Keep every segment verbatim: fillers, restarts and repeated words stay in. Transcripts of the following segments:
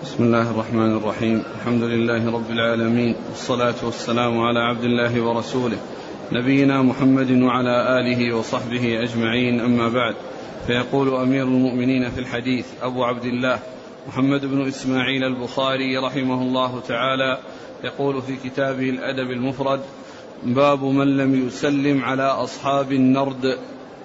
بسم الله الرحمن الرحيم. الحمد لله رب العالمين، والصلاة والسلام على عبد الله ورسوله نبينا محمد وعلى آله وصحبه أجمعين، أما بعد. فيقول أمير المؤمنين في الحديث أبو عبد الله محمد بن إسماعيل البخاري رحمه الله تعالى، يقول في كتابه الأدب المفرد: باب من لم يسلم على أصحاب النرد.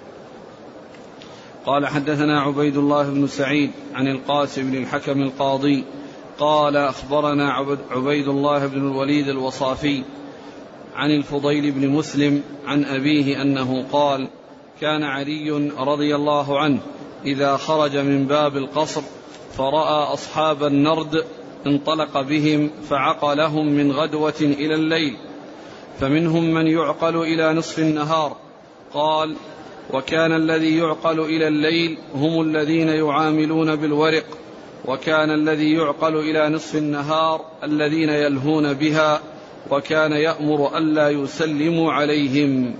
قال: حدثنا عبيد الله بن سعيد عن القاسم بن الحكم القاضي قال: أخبرنا عبيد الله بن الوليد الوصافي عن الفضيل بن مسلم عن أبيه أنه قال: كان علي رضي الله عنه إذا خرج من باب القصر فرأى أصحاب النرد انطلق بهم فعقلهم من غدوة إلى الليل، فمنهم من يعقل إلى نصف النهار. قال: وكان الذي يعقل إلى الليل هم الذين يعاملون بالورق، وكان الذي يعقل إلى نصف النهار الذين يلهون بها، وكان يأمر ألا يسلموا عليهم.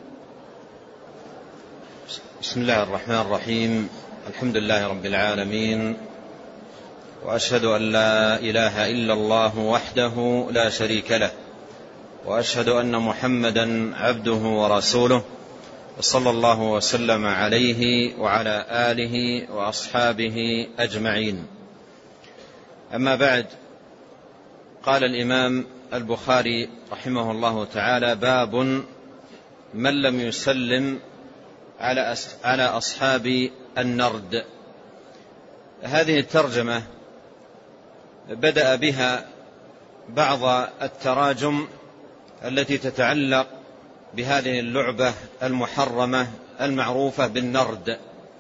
بسم الله الرحمن الرحيم. الحمد لله رب العالمين، وأشهد أن لا إله إلا الله وحده لا شريك له، وأشهد أن محمدا عبده ورسوله، وصلى الله وسلم عليه وعلى آله وأصحابه أجمعين. أما بعد، قال الإمام البخاري رحمه الله تعالى: باب من لم يسلم على أصحاب النرد. هذه الترجمة بدأ بها بعض التراجم التي تتعلق بهذه اللعبة المحرمة المعروفة بالنرد،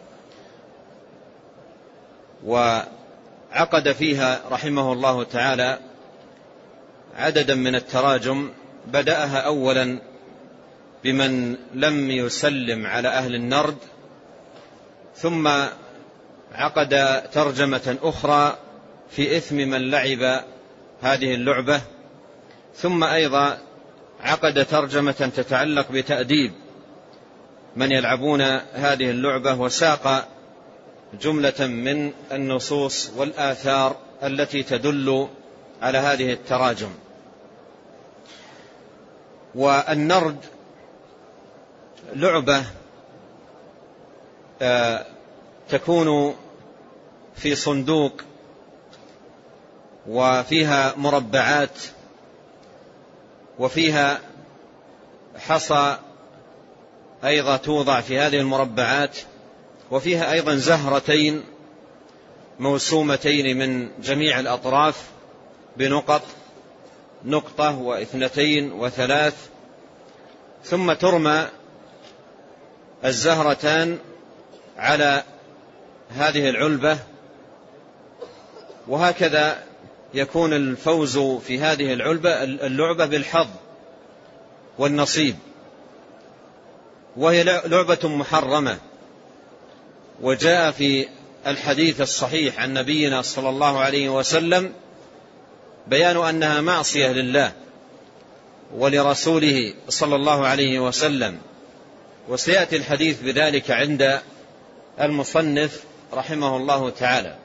وعقد فيها رحمه الله تعالى عددا من التراجم. بدأها أولا بمن لم يسلم على أهل النرد، ثم عقد ترجمة أخرى في إثم من لعب هذه اللعبة، ثم أيضا عقد ترجمة تتعلق بتأديب من يلعبون هذه اللعبة، وساق جملة من النصوص والآثار التي تدل على هذه التراجم. والنرد لعبة تكون في صندوق وفيها مربعات، وفيها حصى أيضا توضع في هذه المربعات، وفيها أيضا زهرتين موسومتين من جميع الأطراف بنقط، نقطة واثنتين وثلاث، ثم ترمى الزهرتان على هذه العلبة، وهكذا يكون الفوز في هذه العلبة اللعبة بالحظ والنصيب. وهي لعبة محرمة، وجاء في الحديث الصحيح عن نبينا صلى الله عليه وسلم بيان أنها معصية لله ولرسوله صلى الله عليه وسلم، وسيأتي الحديث بذلك عند المصنف رحمه الله تعالى.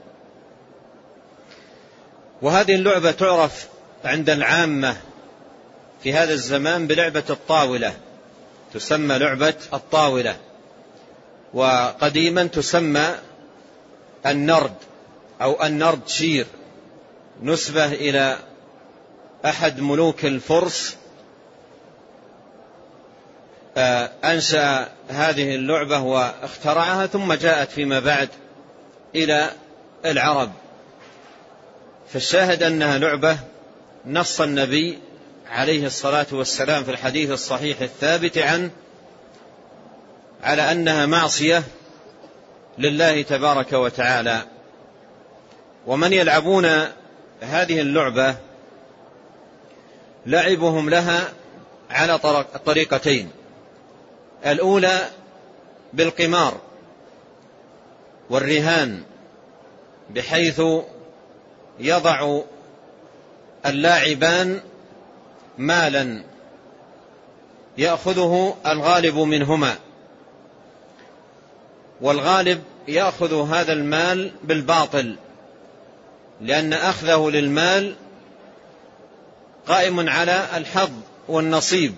وهذه اللعبة تعرف عند العامة في هذا الزمان بلعبة الطاولة، تسمى لعبة الطاولة، وقديما تسمى النرد أو النرد شير، نسبة إلى أحد ملوك الفرس أنشأ هذه اللعبة واخترعها، ثم جاءت فيما بعد إلى العرب. فالشاهد أنها لعبة نص النبي عليه الصلاة والسلام في الحديث الصحيح الثابت عنه على أنها معصية لله تبارك وتعالى. ومن يلعبون هذه اللعبة لعبهم لها على طريقتين: الأولى بالقمار والرهان، بحيث يضع اللاعبان مالا يأخذه الغالب منهما، والغالب يأخذ هذا المال بالباطل لأن أخذه للمال قائم على الحظ والنصيب،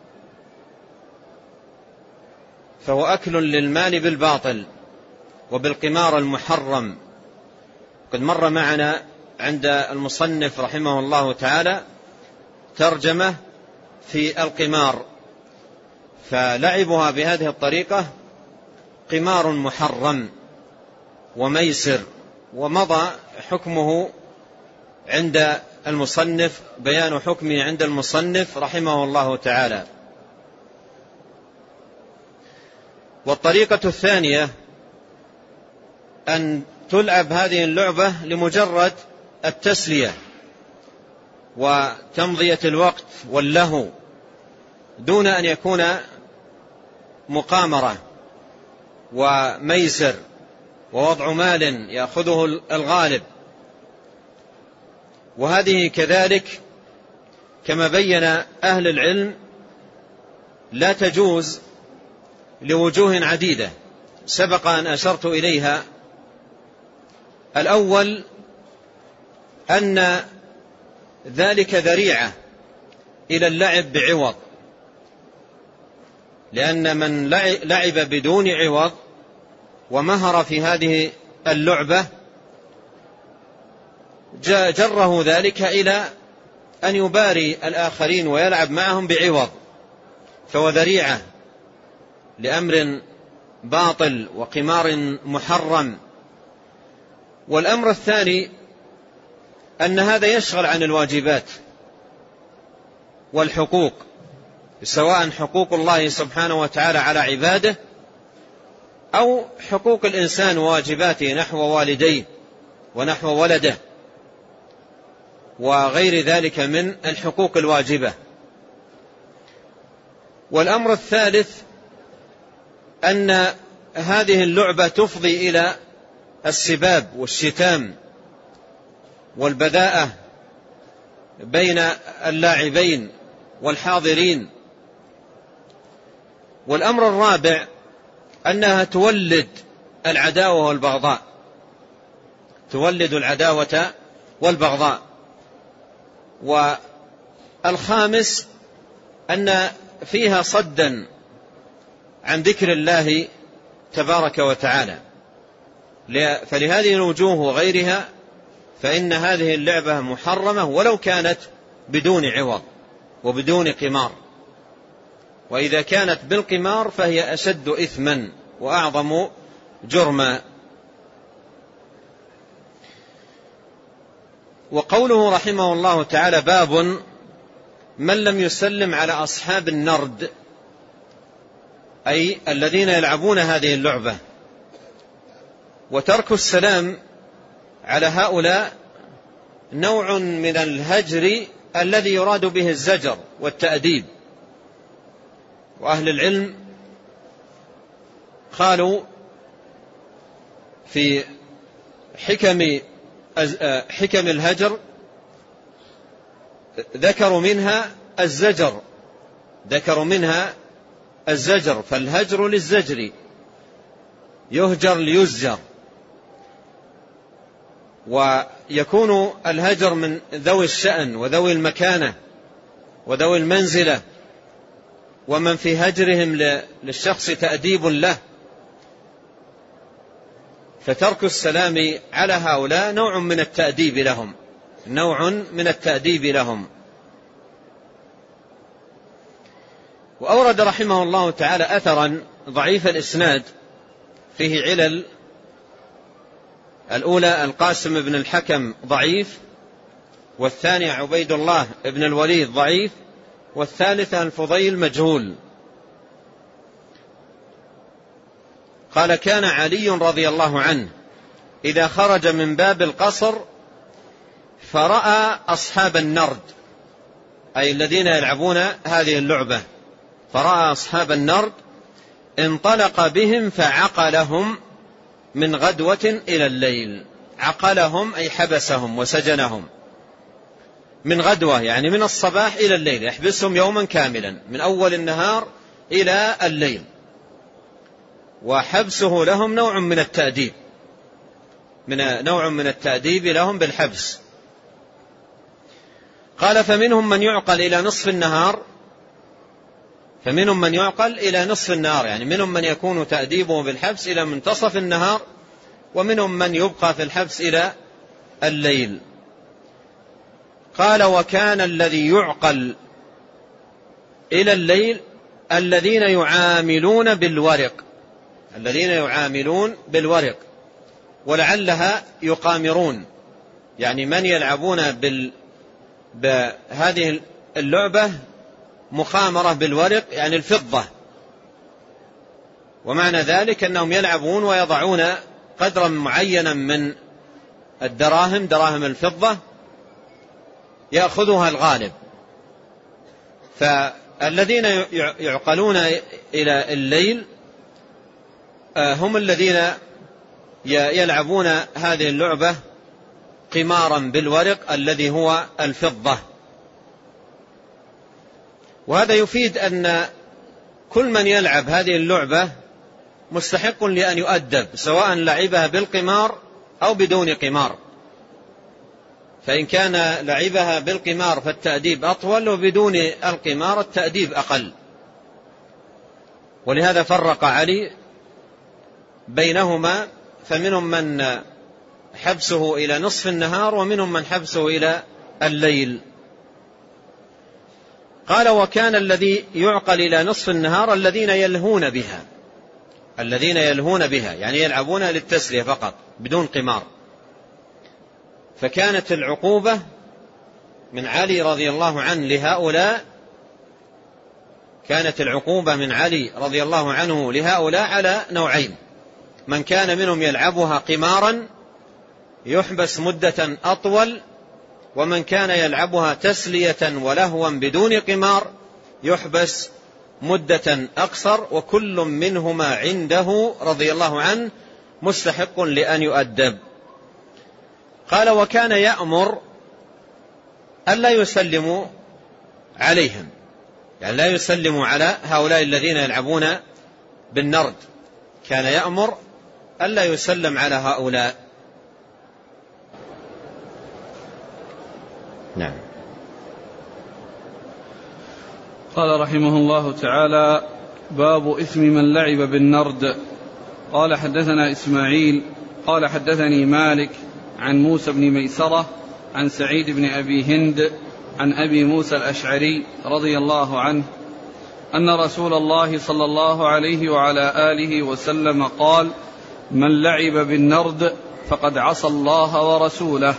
فهو أكل للمال بالباطل وبالقمار المحرم. قد مر معنا عند المصنف رحمه الله تعالى ترجمة في القمار، فلعبها بهذه الطريقة قمار محرم وميسر، ومضى حكمه عند المصنف، بيان حكمه عند المصنف رحمه الله تعالى. والطريقة الثانية أن تلعب هذه اللعبة لمجرد التسلية وتمضية الوقت واللهو، دون أن يكون مقامرة وميسر ووضع مال يأخذه الغالب. وهذه كذلك كما بين أهل العلم لا تجوز لوجوه عديدة سبق أن أشرت إليها. الأول أن ذلك ذريعة إلى اللعب بعوض، لأن من لعب بدون عوض ومهر في هذه اللعبة جره ذلك إلى أن يباري الآخرين ويلعب معهم بعوض، فهو ذريعة لأمر باطل وقمار محرم. والأمر الثاني أن هذا يشغل عن الواجبات والحقوق، سواء حقوق الله سبحانه وتعالى على عباده أو حقوق الإنسان وواجباته نحو والديه ونحو ولده وغير ذلك من الحقوق الواجبة. والأمر الثالث أن هذه اللعبة تفضي إلى السباب والشتام والبذاءة بين اللاعبين والحاضرين. والأمر الرابع أنها تولد العداوة والبغضاء، تولد العداوة والبغضاء. والخامس أن فيها صدا عن ذكر الله تبارك وتعالى. فلهذه الوجوه وغيرها فإن هذه اللعبة محرمة ولو كانت بدون عوض وبدون قمار، وإذا كانت بالقمار فهي أشد إثما وأعظم جرما. وقوله رحمه الله تعالى باب من لم يسلم على أصحاب النرد، أي الذين يلعبون هذه اللعبة. وترك السلام على هؤلاء نوع من الهجر الذي يراد به الزجر والتأديب. وأهل العلم قالوا في حكم حكم الهجر ذكروا منها الزجر ذكروا منها الزجر فالهجر للزجر، يهجر ليزجر. ويكون الهجر من ذوي الشأن وذوي المكانة وذوي المنزلة، ومن في هجرهم للشخص تأديب له. فترك السلام على هؤلاء نوع من التأديب لهم نوع من التأديب لهم. وأورد رحمه الله تعالى أثرا ضعيف الإسناد فيه علل. الأولى القاسم بن الحكم ضعيف، والثانية عبيد الله بن الوليد ضعيف، والثالثة الفضيل مجهول. قال كان علي رضي الله عنه إذا خرج من باب القصر فرأى أصحاب النرد، أي الذين يلعبون هذه اللعبة، فرأى أصحاب النرد انطلق بهم فعقلهم من غدوة إلى الليل. عقلهم أي حبسهم وسجنهم من غدوة، يعني من الصباح إلى الليل، يحبسهم يوما كاملا من أول النهار إلى الليل. وحبسه لهم نوع من التأديب، من نوع من التأديب لهم بالحبس. قال فمنهم من يعقل إلى نصف النهار، فمنهم من يعقل إلى نصف النهار، يعني منهم من يكون تأديبه بالحبس إلى منتصف النهار، ومنهم من يبقى في الحبس إلى الليل. قال وكان الذي يعقل إلى الليل الذين يعاملون بالورق، الذين يعاملون بالورق، ولعلها يقامرون، يعني من يلعبون بال... بهذه اللعبة مخامرة بالورق، يعني الفضة، ومعنى ذلك أنهم يلعبون ويضعون قدرا معينا من الدراهم، دراهم الفضة، يأخذها الغالب. فالذين يعقلون إلى الليل هم الذين يلعبون هذه اللعبة قمارا بالورق الذي هو الفضة. وهذا يفيد أن كل من يلعب هذه اللعبة مستحق لأن يؤدب، سواء لعبها بالقمار أو بدون قمار. فإن كان لعبها بالقمار فالتأديب أطول، وبدون القمار التأديب أقل. ولهذا فرق علي بينهما، فمنهم من حبسه إلى نصف النهار، ومنهم من حبسه إلى الليل. قال وكان الذي يعقل إلى نصف النهار الذين يلهون بها، الذين يلهون بها يعني يلعبون للتسلية فقط بدون قمار. فكانت العقوبة من علي رضي الله عنه لهؤلاء، كانت العقوبة من علي رضي الله عنه لهؤلاء على نوعين: من كان منهم يلعبها قمارا يحبس مدة أطول، ومن كان يلعبها تسلية ولهوا بدون قمار يحبس مدة أقصر، وكل منهما عنده رضي الله عنه مستحق لأن يؤدب. قال وكان يأمر ألا يسلموا عليهم، يعني لا يسلموا على هؤلاء الذين يلعبون بالنرد، كان يأمر ألا يسلم على هؤلاء. نعم. قال رحمه الله تعالى: باب إثم من لعب بالنرد. قال حدثنا إسماعيل قال حدثني مالك عن موسى بن ميسرة عن سعيد بن أبي هند عن أبي موسى الأشعري رضي الله عنه أن رسول الله صلى الله عليه وعلى آله وسلم قال: من لعب بالنرد فقد عصى الله ورسوله.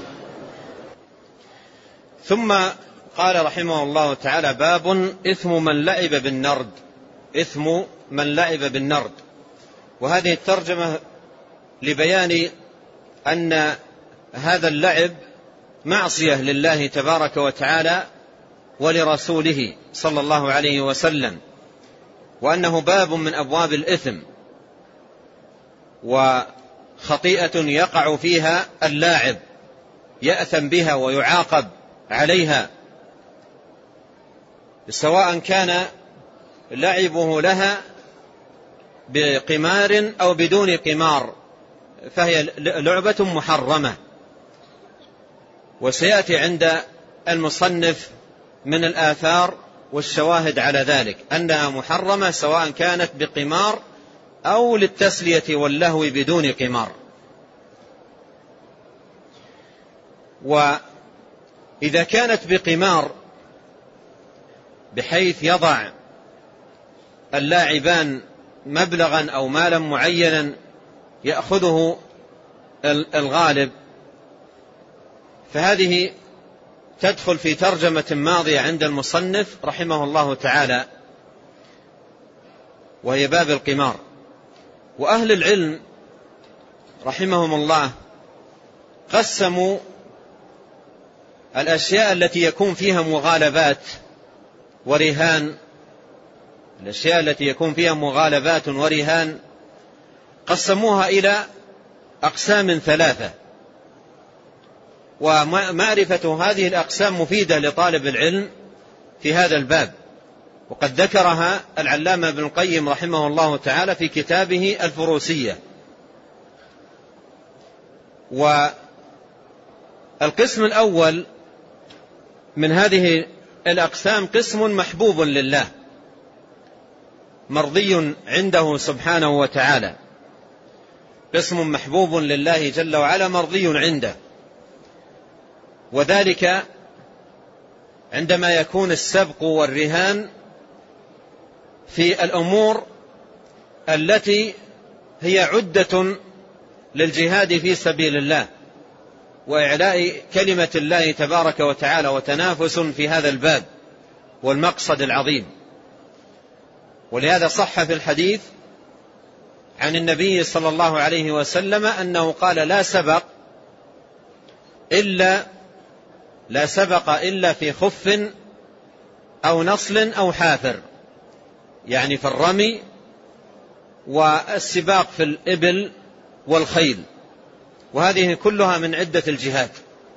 ثم قال رحمه الله تعالى: باب إثم من لعب بالنرد، إثم من لعب بالنرد. وهذه الترجمة لبيان أن هذا اللعب معصية لله تبارك وتعالى ولرسوله صلى الله عليه وسلم، وأنه باب من أبواب الإثم، وخطيئة يقع فيها اللاعب يأثم بها ويعاقب عليها، سواء كان لعبه لها بقمار أو بدون قمار، فهي لعبة محرمة. وسيأتي عند المصنف من الآثار والشواهد على ذلك أنها محرمة، سواء كانت بقمار أو للتسلية واللهو بدون قمار. وإذا كانت بقمار بحيث يضع اللاعبان مبلغا أو مالا معينا يأخذه الغالب، فهذه تدخل في ترجمة ماضية عند المصنف رحمه الله تعالى، وهي باب القمار. وأهل العلم رحمهم الله قسموا الأشياء التي يكون فيها مغالبات ورهان، الأشياء التي يكون فيها مغالبات ورهان قسموها إلى أقسام ثلاثة. ومعرفة هذه الأقسام مفيدة لطالب العلم في هذا الباب، وقد ذكرها العلامة ابن القيم رحمه الله تعالى في كتابه الفروسية. والقسم الأول من هذه الأقسام قسم محبوب لله مرضي عنده سبحانه وتعالى، قسم محبوب لله جل وعلا مرضي عنده، وذلك عندما يكون السبق والرهان في الأمور التي هي عدة للجهاد في سبيل الله وإعلاء كلمة الله تبارك وتعالى وتنافس في هذا الباب والمقصد العظيم. ولهذا صح في الحديث عن النبي صلى الله عليه وسلم أنه قال لا سبق إلا لا سبق إلا في خف أو نصل أو حافر، يعني في الرمي والسباق في الإبل والخيل، وهذه كلها من عدة الجهاد.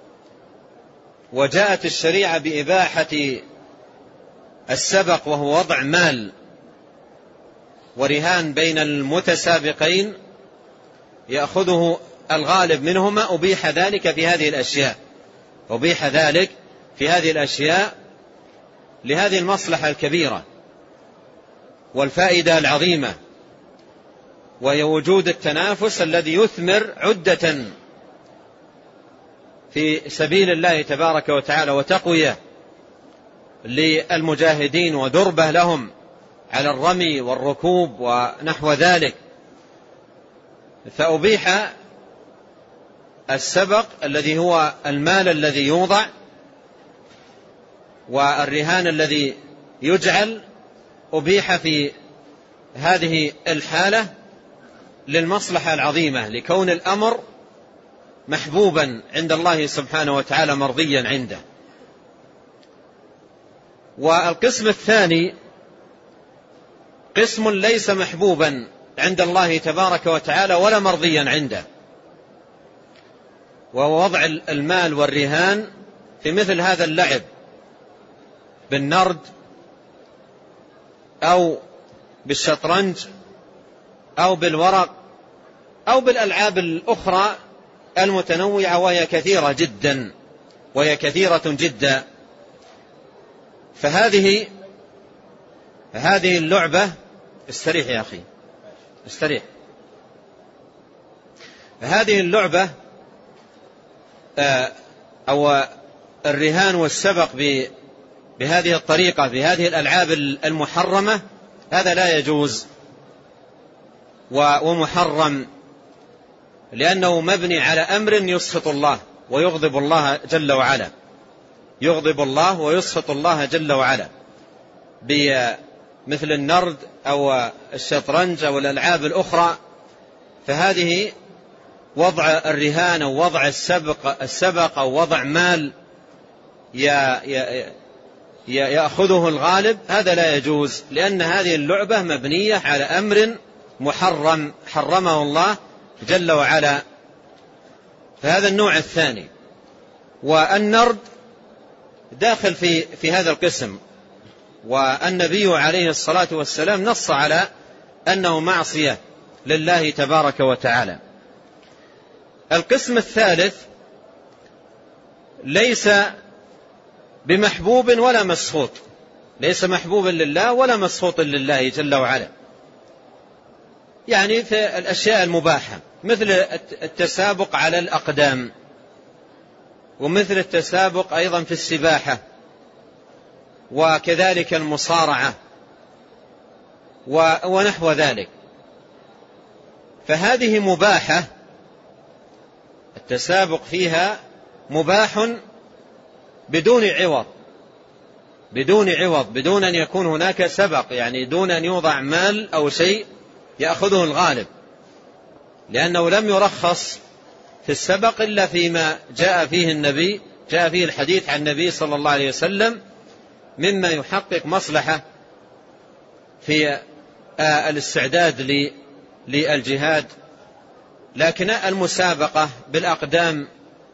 وجاءت الشريعة بإباحة السبق وهو وضع مال ورهان بين المتسابقين يأخذه الغالب منهما، أبيح ذلك في هذه الأشياء أبيح ذلك في هذه الأشياء لهذه المصلحة الكبيرة والفائدة العظيمة، وهي وجود التنافس الذي يثمر عدة في سبيل الله تبارك وتعالى وتقوية للمجاهدين ودربة لهم على الرمي والركوب ونحو ذلك. فأبيح السبق الذي هو المال الذي يوضع والرهان الذي يجعل، أبيح في هذه الحالة للمصلحة العظيمة، لكون الأمر محبوبا عند الله سبحانه وتعالى مرضيا عنده. والقسم الثاني قسم ليس محبوبا عند الله تبارك وتعالى ولا مرضيا عنده، وهو وضع المال والرهان في مثل هذا اللعب بالنرد أو بالشطرنج أو بالورق أو بالألعاب الأخرى المتنوعة، وهي كثيرة جدا وهي كثيرة جدا. فهذه هذه اللعبة استريح يا أخي استريح هذه اللعبة أو الرهان والسبق بهذه الطريقة بهذه الألعاب المحرمة، هذا لا يجوز ومحرم، لأنه مبني على أمر يسخط الله ويغضب الله جل وعلا يغضب الله ويسخط الله جل وعلا، بمثل النرد أو الشطرنج أو الألعاب الأخرى. فهذه وضع الرهان أو وضع السبق, السبق أو وضع مال يأخذه الغالب، هذا لا يجوز، لأن هذه اللعبة مبنية على أمر محرم حرمه الله جل وعلا. فهذا النوع الثاني. والنرد داخل في في هذا القسم، والنبي عليه الصلاة والسلام نص على أنه معصية لله تبارك وتعالى. القسم الثالث ليس بمحبوب ولا مسخوط، ليس محبوبا لله ولا مسخوط لله جل وعلا، يعني في الأشياء المباحة مثل التسابق على الأقدام، ومثل التسابق أيضا في السباحة، وكذلك المصارعة ونحو ذلك. فهذه مباحة، التسابق فيها مباح بدون عوض بدون عوض بدون أن يكون هناك سبق، يعني دون أن يوضع مال أو شيء يأخذه الغالب، لأنه لم يرخص في السبق إلا فيما جاء فيه النبي جاء فيه الحديث عن النبي صلى الله عليه وسلم مما يحقق مصلحة في الاستعداد للجهاد. لكن المسابقة بالأقدام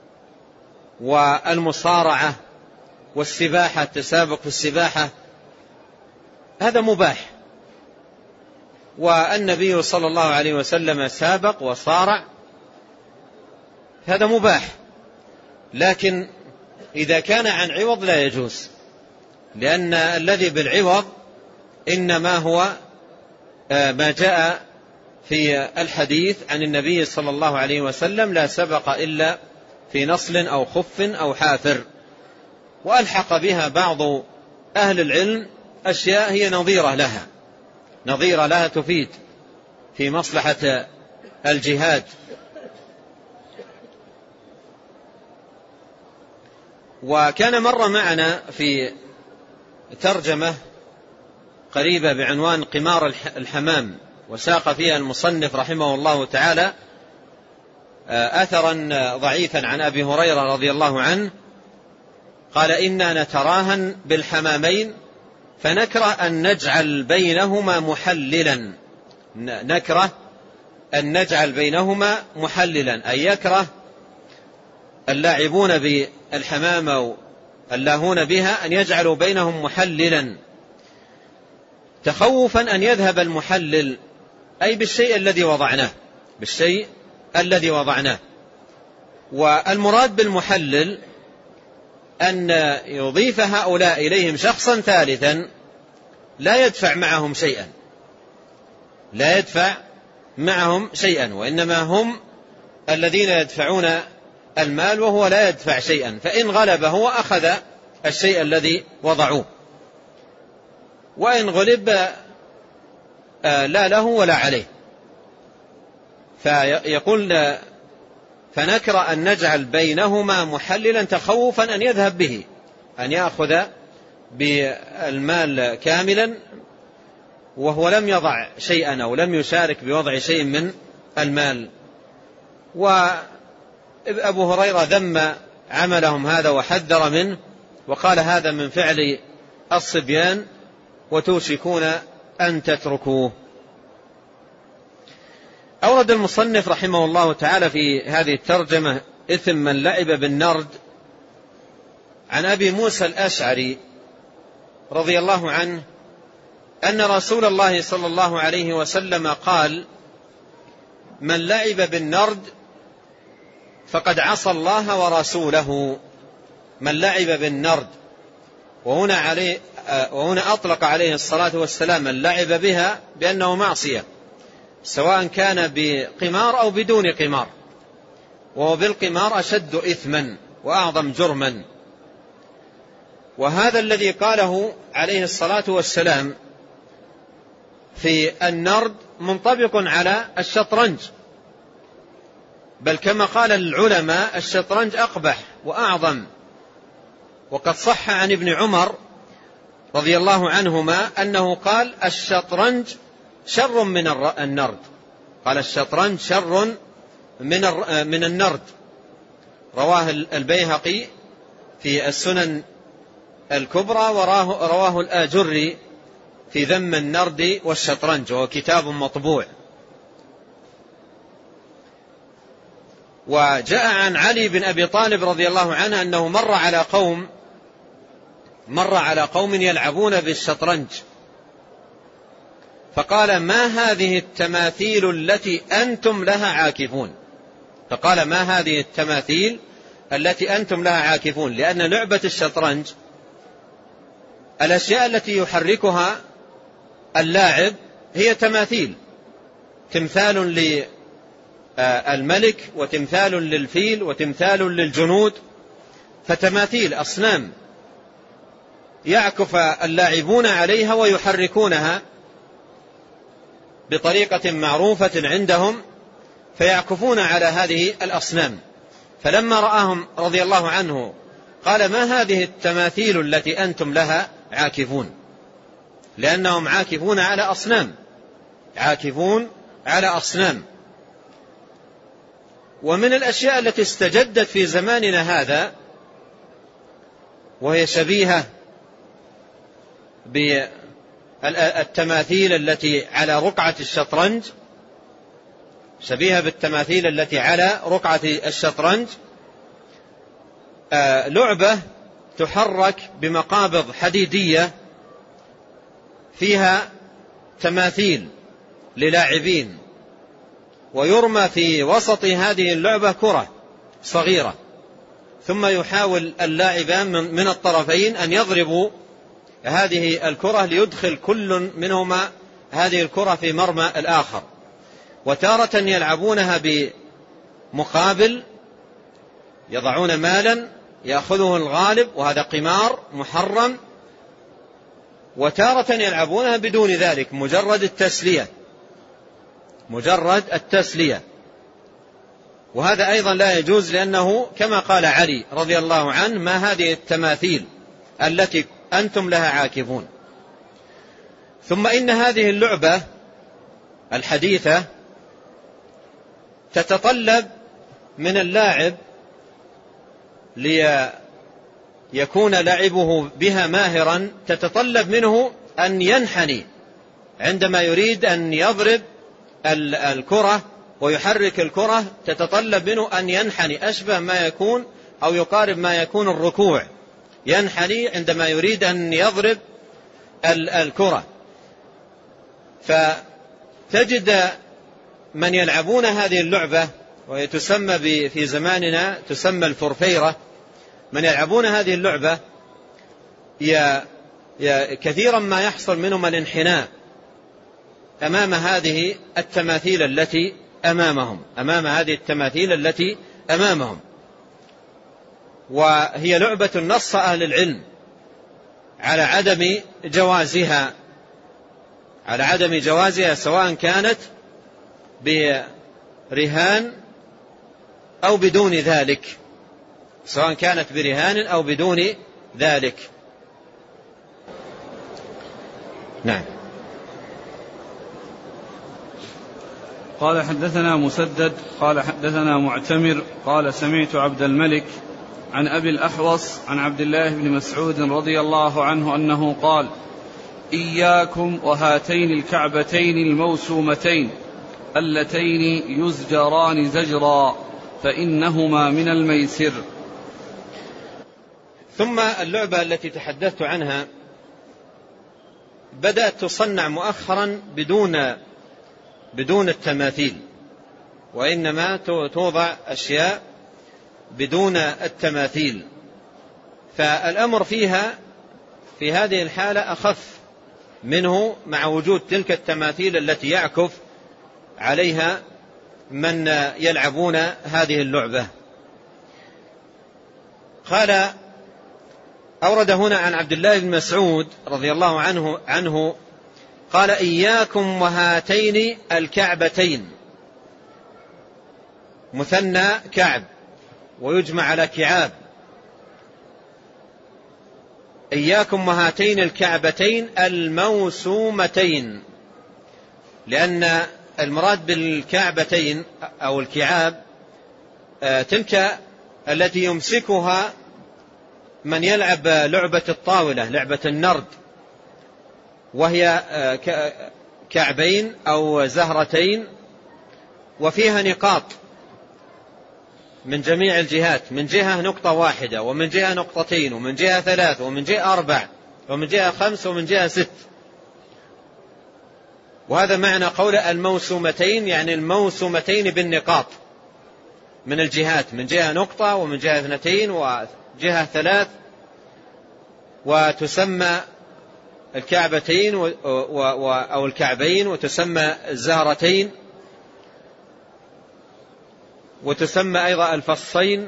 والمصارعة والسباحة، التسابق في السباحة، هذا مباح، والنبي صلى الله عليه وسلم سابق وصارع هذا مباح، لكن إذا كان عن عوض لا يجوز، لأن الذي بالعوض إنما هو ما جاء في الحديث عن النبي صلى الله عليه وسلم: لا سبق إلا في نصل أو خف أو حافر. وألحق بها بعض أهل العلم أشياء هي نظيرة لها نظيرة لها تفيد في مصلحة الجهاد. وكان مر معنا في ترجمة قريبة بعنوان قمار الحمام، وساق فيها المصنف رحمه الله تعالى أثرا ضعيفا عن أبي هريرة رضي الله عنه قال: إنا نتراهن بالحمامين فنكره أن نجعل بينهما محللا نكره أن نجعل بينهما محللا أي يكره اللاعبون بالحمام أو اللاهون بها أن يجعلوا بينهم محللا، تخوفا أن يذهب المحلل، أي بالشيء الذي وضعناه بالشيء الذي وضعناه. والمراد بالمحلل أن يضيف هؤلاء إليهم شخصا ثالثا لا يدفع معهم شيئا لا يدفع معهم شيئا وإنما هم الذين يدفعون المال وهو لا يدفع شيئا، فإن غلب هو أخذ الشيء الذي وضعوه، وإن غلب لا له ولا عليه. فيقول: فنكر أن نجعل بينهما محللا تخوفا أن يذهب به، أن يأخذ بالمال كاملا وهو لم يضع شيئا أو لم يشارك بوضع شيء من المال. وأبو هريرة ذم عملهم هذا وحذر منه وقال: هذا من فعل الصبيان وتوشكون أن تتركوه. أورد المصنف رحمه الله تعالى في هذه الترجمة إثم من لعب بالنرد عن أبي موسى الأشعري رضي الله عنه أن رسول الله صلى الله عليه وسلم قال: من لعب بالنرد فقد عصى الله ورسوله. من لعب بالنرد، وهنا, عليه وهنا أطلق عليه الصلاة والسلام من لعب بها بأنه معصية، سواء كان بقمار أو بدون قمار، وهو بالقمار أشد إثما وأعظم جرما. وهذا الذي قاله عليه الصلاة والسلام في النرد منطبق على الشطرنج، بل كما قال العلماء الشطرنج أقبح وأعظم. وقد صح عن ابن عمر رضي الله عنهما أنه قال: الشطرنج شر من النرد. قال: الشطرنج شر من من النرد. رواه البيهقي في السنن الكبرى، وراه رواه الآجري في ذم النرد والشطرنج، وهو كتاب مطبوع. وجاء عن علي بن أبي طالب رضي الله عنه أنه مر على قوم مر على قوم يلعبون بالشطرنج، فقال: ما هذه التماثيل التي أنتم لها عاكفون؟ فقال: ما هذه التماثيل التي أنتم لها عاكفون؟ لأن لعبة الشطرنج الأشياء التي يحركها اللاعب هي تماثيل، تمثال للملك وتمثال للفيل وتمثال للجنود، فتماثيل أصنام يعكف اللاعبون عليها ويحركونها بطريقة معروفة عندهم، فيعكفون على هذه الأصنام. فلما رآهم رضي الله عنه قال: ما هذه التماثيل التي أنتم لها عاكفون؟ لأنهم عاكفون على أصنام عاكفون على أصنام. ومن الأشياء التي استجدت في زماننا هذا وهي شبيهة بالتماثيل التي على رقعة الشطرنج شبيهة بالتماثيل التي على رقعة الشطرنج آه لعبة تحرك بمقابض حديدية فيها تماثيل للاعبين، ويرمى في وسط هذه اللعبة كرة، صغيرة، ثم يحاول اللاعبان من الطرفين أن يضربوا هذه الكرة ليدخل كل منهما هذه الكرة في مرمى الآخر. وتارة يلعبونها بمقابل، يضعون مالا يأخذه الغالب وهذا قمار محرم، وتارة يلعبونها بدون ذلك، مجرد التسلية مجرد التسلية وهذا أيضا لا يجوز، لأنه كما قال علي رضي الله عنه: ما هذه التماثيل التي أنتم لها عاكفون. ثم إن هذه اللعبة الحديثة تتطلب من اللاعب ليكون لعبه بها ماهرا، تتطلب منه أن ينحني عندما يريد أن يضرب الكرة ويحرك الكرة، تتطلب منه أن ينحني أشبه ما يكون أو يقارب ما يكون الركوع، ينحني عندما يريد أن يضرب الكرة. فتجد من يلعبون هذه اللعبة، وهي تسمى في زماننا تسمى الفرفيرة، من يلعبون هذه اللعبة كثيرا ما يحصل منهم الانحناء أمام هذه التماثيل التي أمامهم أمام هذه التماثيل التي أمامهم وهي لعبة نص أهل العلم على عدم جوازها على عدم جوازها سواء كانت برهان أو بدون ذلك سواء كانت برهان أو بدون ذلك. نعم. قال حدثنا مسدد قال حدثنا معتمر قال سمعت عبد الملك عن أبي الأحوص عن عبد الله بن مسعود رضي الله عنه أنه قال: إياكم وهاتين الكعبتين الموسومتين اللتين يزجران زجرا فإنهما من الميسر. ثم اللعبة التي تحدثت عنها بدأت تصنع مؤخرا بدون بدون التماثيل، وإنما توضع أشياء بدون التماثيل، فالأمر فيها في هذه الحالة أخف منه مع وجود تلك التماثيل التي يعكف عليها من يلعبون هذه اللعبة. قال أورد هنا عن عبد الله بن مسعود رضي الله عنه عنه قال: إياكم وهاتين الكعبتين، مثنى كعب ويجمع على كعاب، إياكم وهاتين الكعبتين الموسومتين، لأن المراد بالكعبتين أو الكعاب تلك التي يمسكها من يلعب لعبة الطاولة، لعبة النرد، وهي كعبين أو زهرتين وفيها نقاط من جميع الجهات، من جهة نقطة واحدة ومن جهة نقطتين ومن جهة ثلاث ومن جهة أربع ومن جهة خمس ومن جهة ست. وهذا معنى قول الموسومتين، يعني الموسومتين بالنقاط من الجهات، من جهة نقطة ومن جهة اثنتين وجهة ثلاث، وتسمى الكعبتين أو الكعبين، وتسمى الزهرتين، وتسمى أيضا الفصين.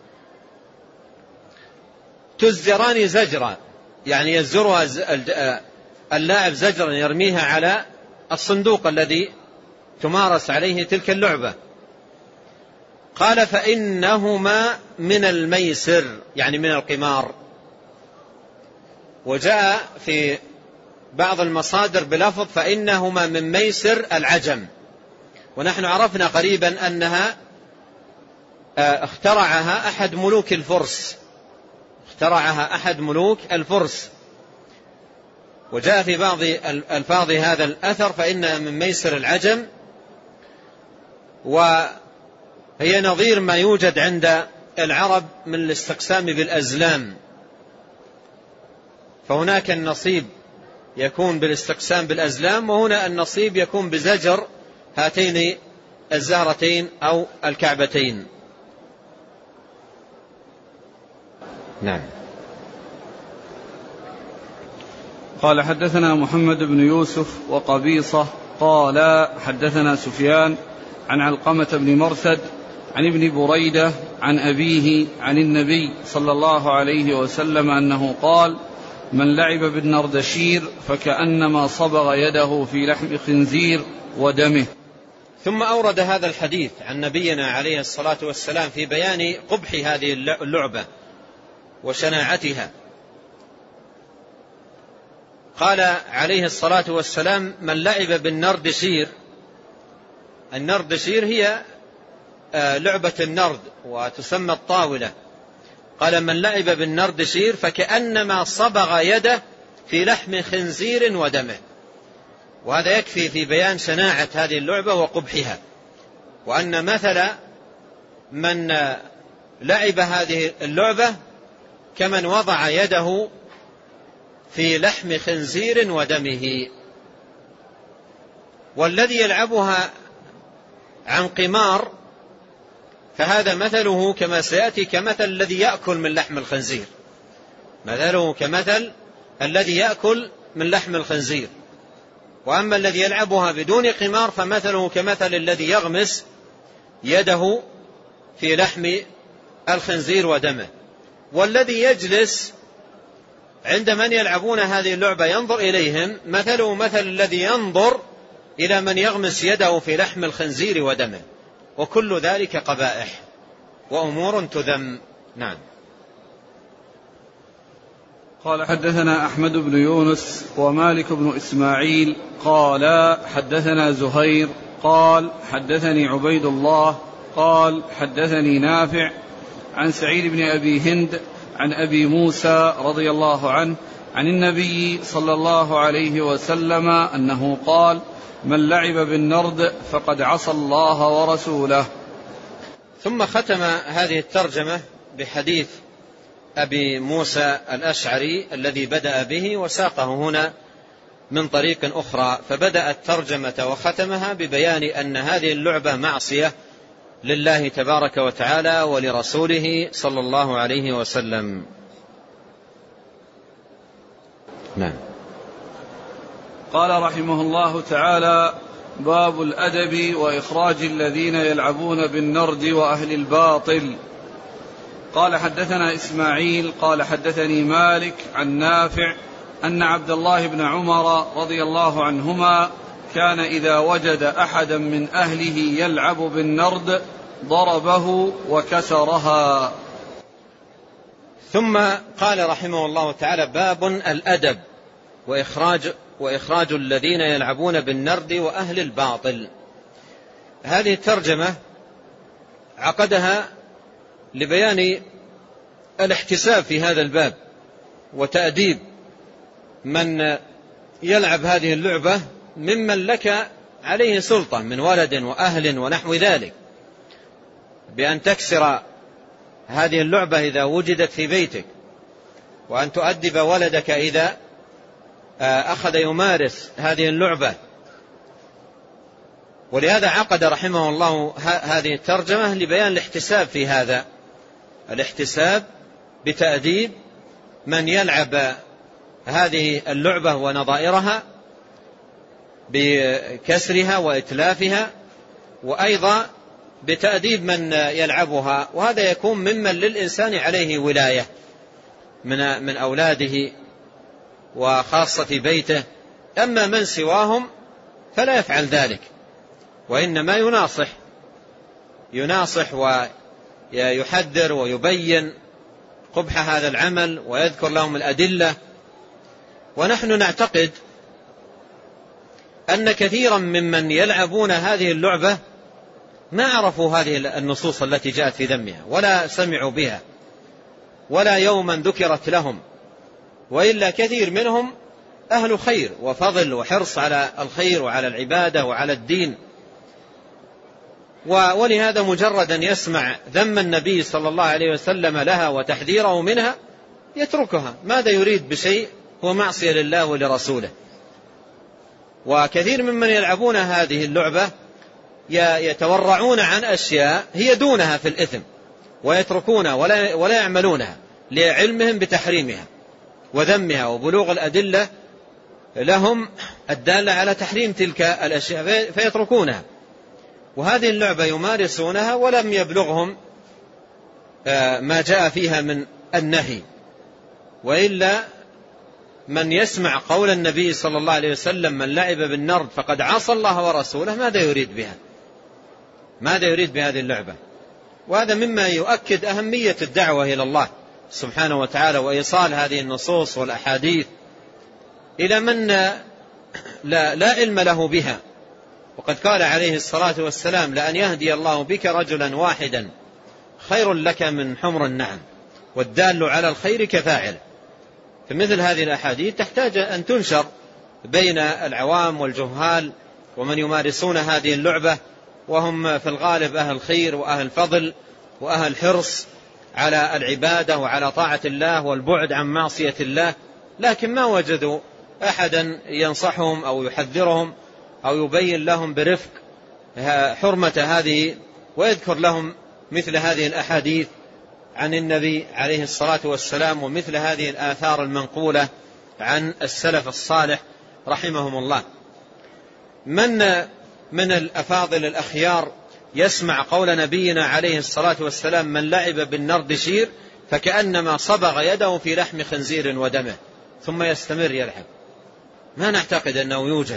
تزجران زجرا، يعني يزجرها اللاعب زجرا يرميها على الصندوق الذي تمارس عليه تلك اللعبة. قال: فإنهما من الميسر، يعني من القمار. وجاء في بعض المصادر بلفظ فإنهما من ميسر العجم، ونحن عرفنا قريبا أنها اخترعها أحد ملوك الفرس اخترعها أحد ملوك الفرس وجاء في بعض الفاظ هذا الأثر فإنها من ميسر العجم، وهي نظير ما يوجد عند العرب من الاستقسام بالأزلام، فهناك النصيب يكون بالاستقسام بالأزلام، وهنا النصيب يكون بزجر هاتين الزهرتين أو الكعبتين. نعم. قال حدثنا محمد بن يوسف وقبيصة قال حدثنا سفيان عن علقمة بن مرثد عن ابن بريدة عن أبيه عن النبي صلى الله عليه وسلم أنه قال: من لعب بالنردشير فكأنما صبغ يده في لحم خنزير ودمه. ثم أورد هذا الحديث عن نبينا عليه الصلاة والسلام في بيان قبح هذه اللعبة وشناعتها. قال عليه الصلاة والسلام: من لعب بالنردشير. النردشير هي لعبة النرد وتسمى الطاولة. قال: من لعب بالنردشير فكأنما صبغ يده في لحم خنزير ودمه. وهذا يكفي في بيان شناعة هذه اللعبة وقبحها، وأن مثل من لعب هذه اللعبة كمن وضع يده في لحم خنزير ودمه. والذي يلعبها عن قمار فهذا مثله كما سيأتي كمثل الذي يأكل من لحم الخنزير، مثله كمثل الذي يأكل من لحم الخنزير. وأما الذي يلعبها بدون قمار فمثله كمثل الذي يغمس يده في لحم الخنزير ودمه. والذي يجلس عند من يلعبون هذه اللعبة ينظر إليهم مثله مثل الذي ينظر إلى من يغمس يده في لحم الخنزير ودمه. وكل ذلك قبائح وأمور تذم. نعم. قال حدثنا أحمد بن يونس ومالك بن إسماعيل قال حدثنا زهير قال حدثني عبيد الله قال حدثني نافع عن سعيد بن أبي هند عن أبي موسى رضي الله عنه عن النبي صلى الله عليه وسلم أنه قال: من لعب بالنرد فقد عصى الله ورسوله. ثم ختم هذه الترجمة بحديث أبي موسى الأشعري الذي بدأ به وساقه هنا من طريق أخرى، فبدأ الترجمة وختمها ببيان أن هذه اللعبة معصية لله تبارك وتعالى ولرسوله صلى الله عليه وسلم. نعم. قال رحمه الله تعالى: باب الأدب وإخراج الذين يلعبون بالنرد وأهل الباطل. قال حدثنا إسماعيل قال حدثني مالك عن نافع أن عبد الله بن عمر رضي الله عنهما كان إذا وجد أحدا من أهله يلعب بالنرد ضربه وكسرها. ثم قال رحمه الله تعالى: باب الأدب وإخراج, وإخراج الذين يلعبون بالنرد وأهل الباطل. هذه الترجمة عقدها لبيان الاحتساب في هذا الباب وتأديب من يلعب هذه اللعبة ممن لك عليه سلطة من ولد وأهل ونحو ذلك، بأن تكسر هذه اللعبة إذا وجدت في بيتك، وأن تؤدب ولدك إذا أخذ يمارس هذه اللعبة. ولهذا عقد رحمه الله هذه الترجمة لبيان الاحتساب في هذا، الاحتساب بتأديب من يلعب هذه اللعبة ونظائرها بكسرها وإتلافها، وأيضا بتأديب من يلعبها، وهذا يكون ممن للإنسان عليه ولاية من من أولاده وخاصة بيته. أما من سواهم فلا يفعل ذلك، وإنما يناصح يناصح ويحذر ويبين قبح هذا العمل ويذكر لهم الأدلة. ونحن نعتقد أن كثيرا ممن يلعبون هذه اللعبة ما عرفوا هذه النصوص التي جاءت في ذمها، ولا سمعوا بها، ولا يوما ذكرت لهم، وإلا كثير منهم أهل خير وفضل وحرص على الخير وعلى العبادة وعلى الدين. ولهذا مجرد أن يسمع ذم النبي صلى الله عليه وسلم لها وتحذيره منها يتركها، ماذا يريد بشيء هو معصية لله ولرسوله. وكثير ممن يلعبون هذه اللعبة يتورعون عن أشياء هي دونها في الإثم ويتركونها ولا, ولا يعملونها، لعلمهم بتحريمها وذمها وبلوغ الأدلة لهم الدالة على تحريم تلك الأشياء فيتركونها. وهذه اللعبة يمارسونها ولم يبلغهم ما جاء فيها من النهي. وإلا من يسمع قول النبي صلى الله عليه وسلم من لعب بالنرد فقد عصى الله ورسوله ماذا يريد بها؟ ماذا يريد بهذه اللعبة؟ وهذا مما يؤكد أهمية الدعوة إلى الله سبحانه وتعالى وإيصال هذه النصوص والأحاديث إلى من لا, لا علم له بها. وقد قال عليه الصلاة والسلام لأن يهدي الله بك رجلا واحدا خير لك من حمر النعم والدال على الخير كفاعل. فمثل هذه الأحاديث تحتاج أن تنشر بين العوام والجهال ومن يمارسون هذه اللعبة، وهم في الغالب أهل خير وأهل فضل وأهل حرص على العبادة وعلى طاعة الله والبعد عن معصية الله، لكن ما وجدوا أحدا ينصحهم أو يحذرهم أو يبين لهم برفق حرمة هذه ويذكر لهم مثل هذه الأحاديث عن النبي عليه الصلاة والسلام ومثل هذه الآثار المنقولة عن السلف الصالح رحمهم الله. من من الأفاضل الأخيار يسمع قول نبينا عليه الصلاة والسلام من لعب بالنرد شير فكأنما صبغ يده في لحم خنزير ودمه ثم يستمر يلعب؟ ما نعتقد أنه يوجد.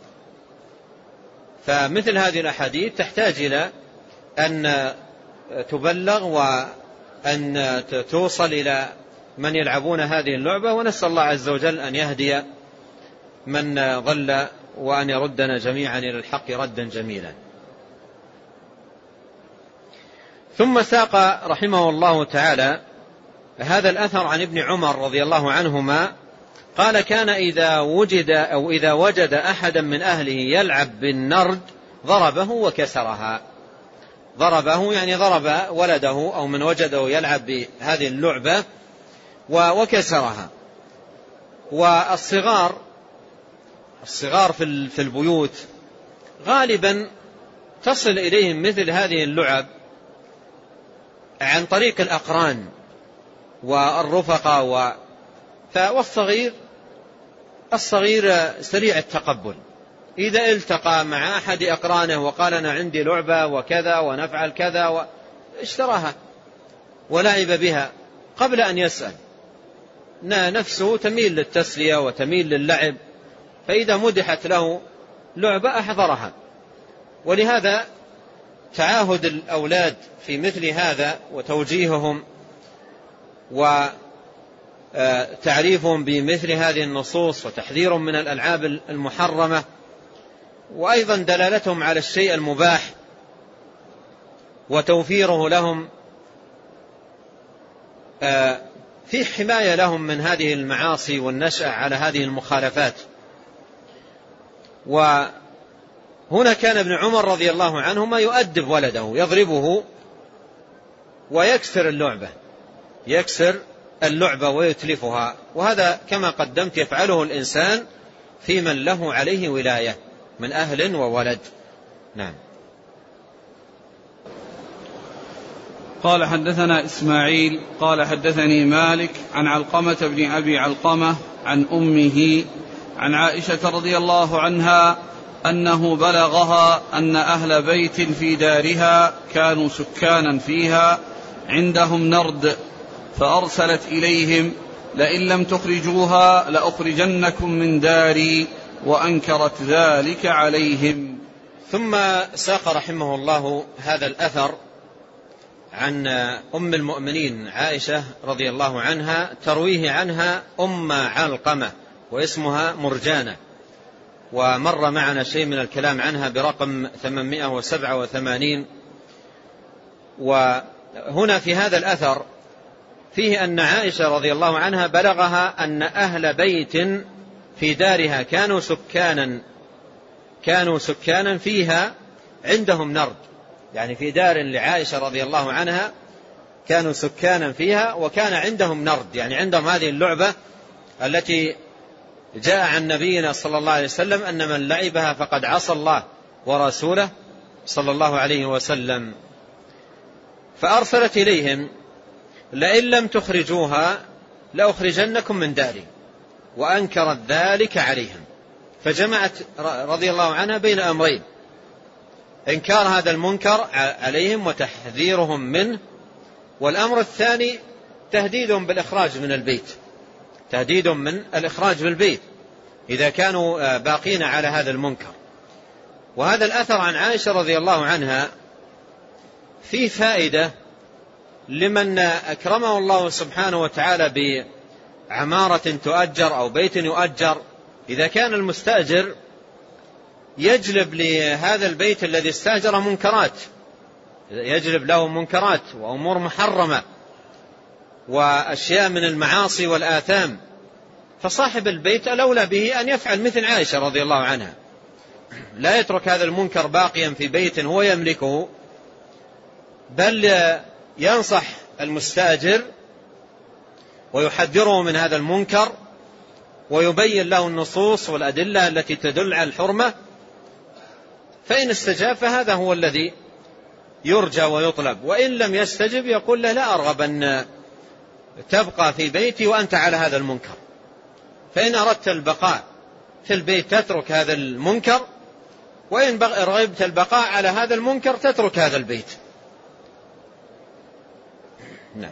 فمثل هذه الأحاديث تحتاج إلى أن تبلغ وأن توصل إلى من يلعبون هذه اللعبة، ونسأل الله عز وجل أن يهدي من ضل وأن يردنا جميعا إلى الحق ردا جميلا. ثم ساق رحمه الله تعالى هذا الأثر عن ابن عمر رضي الله عنهما قال كان إذا وجد أو إذا وجد أحدا من أهله يلعب بالنرد ضربه وكسرها. ضربه يعني ضرب ولده أو من وجده يلعب بهذه اللعبة وكسرها. والصغار الصغار في البيوت غالبا تصل إليهم مثل هذه اللعب عن طريق الأقران والرفقة و... والصغير الصغير سريع التقبل، إذا التقى مع أحد أقرانه وقال أنا عندي لعبة وكذا ونفعل كذا واشتراها ولعب بها قبل أن يسأل، نفسه تميل للتسلية وتميل للعب، فإذا مدحت له لعبة أحضرها. ولهذا تعاهد الأولاد في مثل هذا وتوجيههم وتعريفهم بمثل هذه النصوص وتحذيرهم من الألعاب المحرمة وأيضا دلالتهم على الشيء المباح وتوفيره لهم في حماية لهم من هذه المعاصي والنشأ على هذه المخالفات. وهنا كان ابن عمر رضي الله عنهما يؤدب ولده يضربه ويكسر اللعبة يكسر اللعبة ويتلفها، وهذا كما قدمت يفعله الإنسان في من له عليه ولاية من أهل وولد. نعم. قال حدثنا إسماعيل قال حدثني مالك عن علقمة بن أبي علقمة عن أمه عن عائشة رضي الله عنها أنه بلغها أن أهل بيت في دارها كانوا سكانا فيها عندهم نرد فأرسلت إليهم لئن لم تخرجوها لأخرجنكم من داري وأنكرت ذلك عليهم. ثم ساق رحمه الله هذا الأثر عن أم المؤمنين عائشة رضي الله عنها ترويه عنها أم علقمة واسمها مرجانة، ومر معنا شيء من الكلام عنها برقم ثمانمائة وسبعة وثمانين. وهنا في هذا الأثر فيه أن عائشة رضي الله عنها بلغها أن أهل بيت في دارها كانوا سكانا كانوا سكانا فيها عندهم نرد، يعني في دار لعائشة رضي الله عنها كانوا سكانا فيها وكان عندهم نرد، يعني عندهم هذه اللعبة التي جاء عن نبينا صلى الله عليه وسلم أن من لعبها فقد عصى الله ورسوله صلى الله عليه وسلم. فأرسلت إليهم لئن لم تخرجوها لأخرجنكم من داري، وأنكرت ذلك عليهم. فجمعت رضي الله عنها بين أمرين: إنكار هذا المنكر عليهم وتحذيرهم منه، والأمر الثاني تهديدهم بالإخراج من البيت، تهديد من الإخراج من البيت إذا كانوا باقين على هذا المنكر. وهذا الأثر عن عائشة رضي الله عنها فيه فائدة لمن أكرمه الله سبحانه وتعالى بعمارة تؤجر أو بيت يؤجر. إذا كان المستأجر يجلب لهذا البيت الذي استأجر منكرات، يجلب له منكرات وأمور محرمة وأشياء من المعاصي والآثام، فصاحب البيت الأولى به أن يفعل مثل عائشة رضي الله عنها، لا يترك هذا المنكر باقيا في بيت هو يملكه، بل ينصح المستأجر ويحذره من هذا المنكر ويبين له النصوص والأدلة التي تدل على الحرمة، فإن استجاب فهذا هو الذي يرجى ويطلب، وإن لم يستجب يقول له: لا أرغب أن تبقى في بيتي وأنت على هذا المنكر. فإن أردت البقاء في البيت تترك هذا المنكر، وإن رغبت البقاء على هذا المنكر تترك هذا البيت. نعم.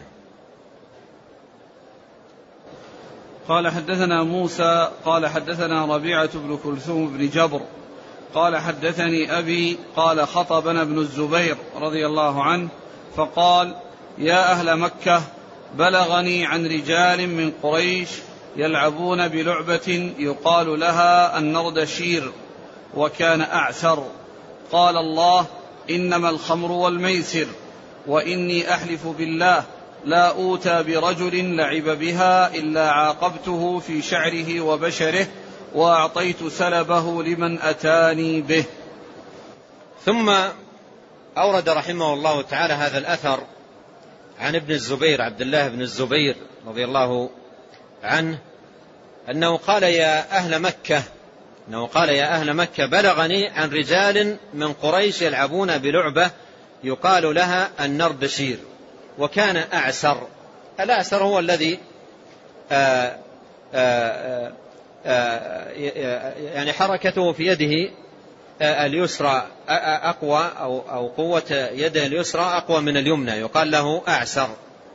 قال حدثنا موسى قال حدثنا ربيعة بن كلثوم بن جبر قال حدثني أبي قال خطبنا ابن الزبير رضي الله عنه فقال: يا أهل مكة، بلغني عن رجال من قريش يلعبون بلعبة يقال لها النردشير، وكان أعسر. قال الله: إنما الخمر والميسر، وإني أحلف بالله لا أوتى برجل لعب بها إلا عاقبته في شعره وبشره، وأعطيت سلبه لمن أتاني به. ثم أورد رحمه الله تعالى هذا الأثر عن ابن الزبير، عبد الله بن الزبير رضي الله عنه، أنه قال: يا أهل مكة أنه قال يا أهل مكة بلغني عن رجال من قريش يلعبون بلعبة يقال لها النردشير، وكان أعسر. الأعسر هو الذي آآ آآ آآ يعني حركته في يده اليسرى أقوى، أو, أو قوة يده اليسرى أقوى من اليمنى، يقال له أعسر.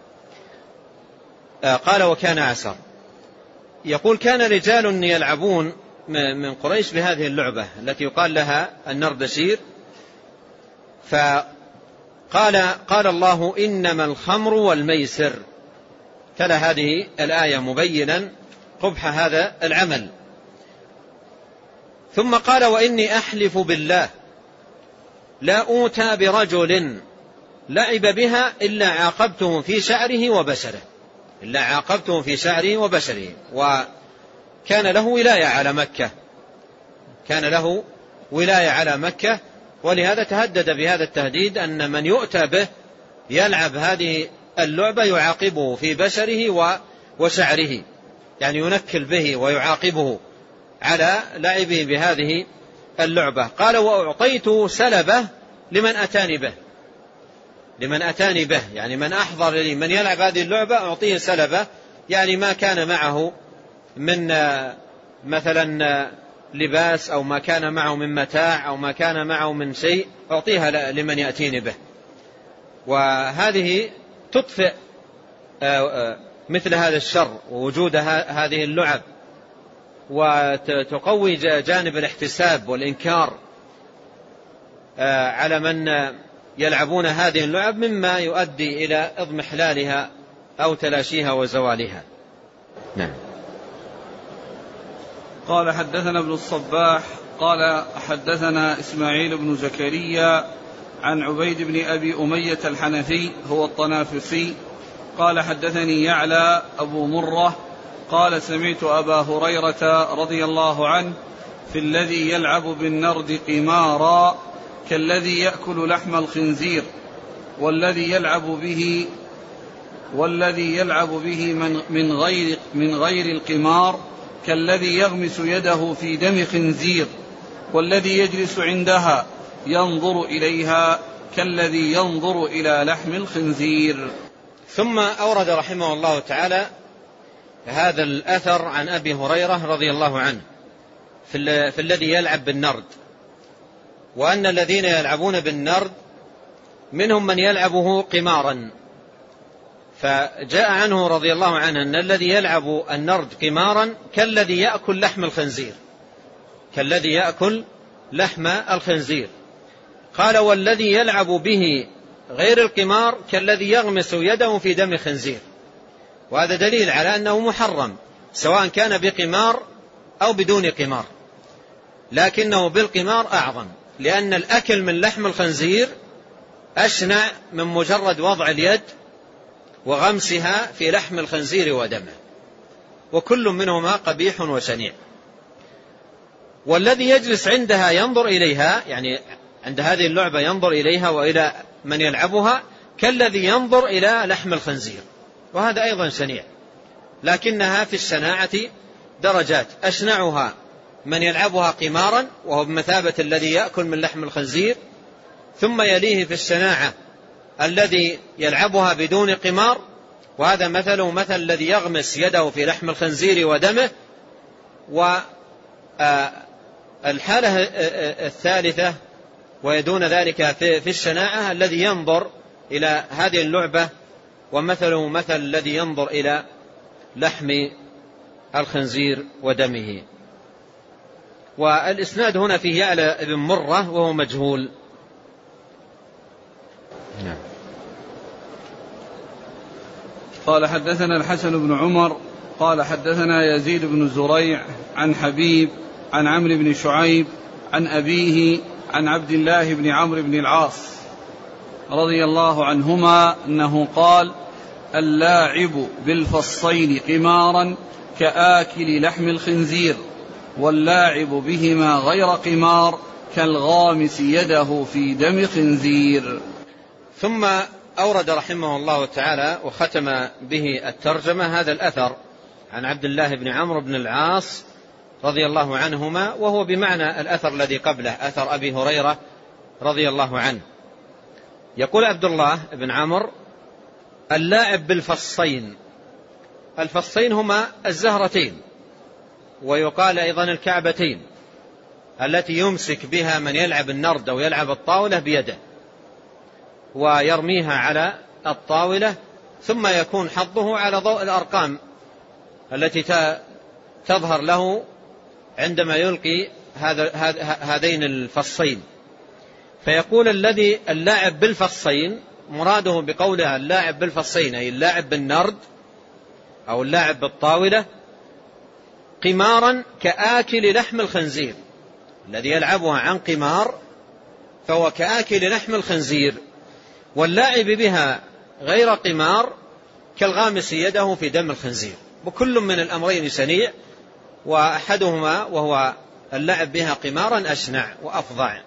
قال: وكان أعسر. يقول: كان رجال يلعبون من قريش بهذه اللعبة التي يقال لها النردشير، فقال قال الله: إنما الخمر والميسر، تلا هذه الآية مبينا قبح هذا العمل. ثم قال: وإني أحلف بالله لا أوتى برجل لعب بها إلا عاقبته في شعره وبشره، إلا عاقبته في شعره وبشره. وكان له ولاية على مكة، كان له ولاية على مكة، ولهذا تهدد بهذا التهديد أن من يؤتى به يلعب هذه اللعبة يعاقبه في بشره وشعره، يعني ينكل به ويعاقبه على لعبه بهذه اللعبة. قال: وأعطيت سلبه لمن أتاني به، لمن أتاني به يعني من أحضر لي، من يلعب هذه اللعبة أعطيه سلبه، يعني ما كان معه من مثلا لباس أو ما كان معه من متاع أو ما كان معه من شيء أعطيها لمن يأتيني به. وهذه تطفئ مثل هذا الشر ووجود هذه اللعب، وتقوي جانب الاحتساب والإنكار على من يلعبون هذه اللعب، مما يؤدي إلى اضمحلالها أو تلاشيها وزوالها. نعم. قال: حدثنا ابن الصباح قال حدثنا إسماعيل بن زكريا عن عبيد بن أبي أمية الحنفي هو الطنافسي قال: حدثني يعلى أبو مرة قال: سمعت أبا هريرة رضي الله عنه في الذي يلعب بالنرد قمارا كالذي يأكل لحم الخنزير، والذي يلعب به والذي يلعب به من, من غير من غير القمار كالذي يغمس يده في دم خنزير، والذي يجلس عندها ينظر إليها كالذي ينظر إلى لحم الخنزير. ثم أورد رحمه الله تعالى هذا الأثر عن أبي هريرة رضي الله عنه في, في الذي يلعب بالنرد، وأن الذين يلعبون بالنرد منهم من يلعبه قمارا. فجاء عنه رضي الله عنه أن الذي يلعب النرد قمارا كالذي يأكل لحم الخنزير، كالذي يأكل لحم الخنزير. قال والذي يلعب به غير القمار كالذي يغمس يده في دم خنزير. وهذا دليل على أنه محرم سواء كان بقمار أو بدون قمار، لكنه بالقمار أعظم، لأن الأكل من لحم الخنزير أشنع من مجرد وضع اليد وغمسها في لحم الخنزير ودمه، وكل منهما قبيح وشنيع. والذي يجلس عندها ينظر إليها، يعني عند هذه اللعبة ينظر إليها وإلى من يلعبها كالذي ينظر إلى لحم الخنزير، وهذا أيضا شنيع، لكنها في الشناعة درجات. أشنعها من يلعبها قمارا وهو بمثابة الذي يأكل من لحم الخنزير، ثم يليه في الشناعة الذي يلعبها بدون قمار، وهذا مثله مثل الذي يغمس يده في لحم الخنزير ودمه. والحالة الثالثة ويدون ذلك في الشناعة الذي ينظر إلى هذه اللعبة، ومثله مثل الذي ينظر إلى لحم الخنزير ودمه. والإسناد هنا فيه يعلى بن مرة وهو مجهول. نعم. قال حدثنا الحسن بن عمر قال حدثنا يزيد بن زريع عن حبيب عن عمرو بن شعيب عن أبيه عن عبد الله بن عمرو بن العاص رضي الله عنهما أنه قال: اللاعب بالفصين قمارا كآكل لحم الخنزير، واللاعب بهما غير قمار كالغامس يده في دم خنزير. ثم أورد رحمه الله تعالى وختم به الترجمة هذا الأثر عن عبد الله بن عمرو بن العاص رضي الله عنهما، وهو بمعنى الأثر الذي قبله، أثر أبي هريرة رضي الله عنه. يقول عبد الله بن عمرو: اللاعب بالفصين. الفصين هما الزهرتين، ويقال أيضا الكعبتين، التي يمسك بها من يلعب النرد أو يلعب الطاولة بيده ويرميها على الطاولة، ثم يكون حظه على ضوء الأرقام التي تظهر له عندما يلقي هذين الفصين. فيقول الذي اللاعب بالفصين، مراده بقولها اللاعب بالفصين أي اللاعب بالنرد أو اللاعب بالطاولة، قمارا كآكل لحم الخنزير. الذي يلعبها عن قمار فهو كآكل لحم الخنزير، واللاعب بها غير قمار كالغامس يده في دم الخنزير. وكل من الأمرين شنيع، وأحدهما وهو اللعب بها قمارا أشنع وأفظع.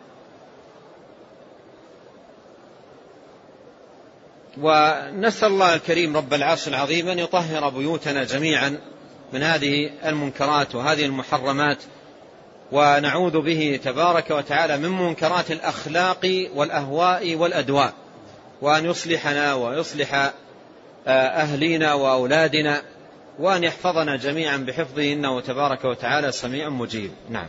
ونسأل الله الكريم رب العرش العظيم أن يطهر بيوتنا جميعا من هذه المنكرات وهذه المحرمات، ونعوذ به تبارك وتعالى من منكرات الأخلاق والأهواء والأدواء، وأن يصلحنا ويصلح أهلنا وأولادنا، وأن يحفظنا جميعا بحفظه إنه تبارك وتعالى سميع مجيب. نعم.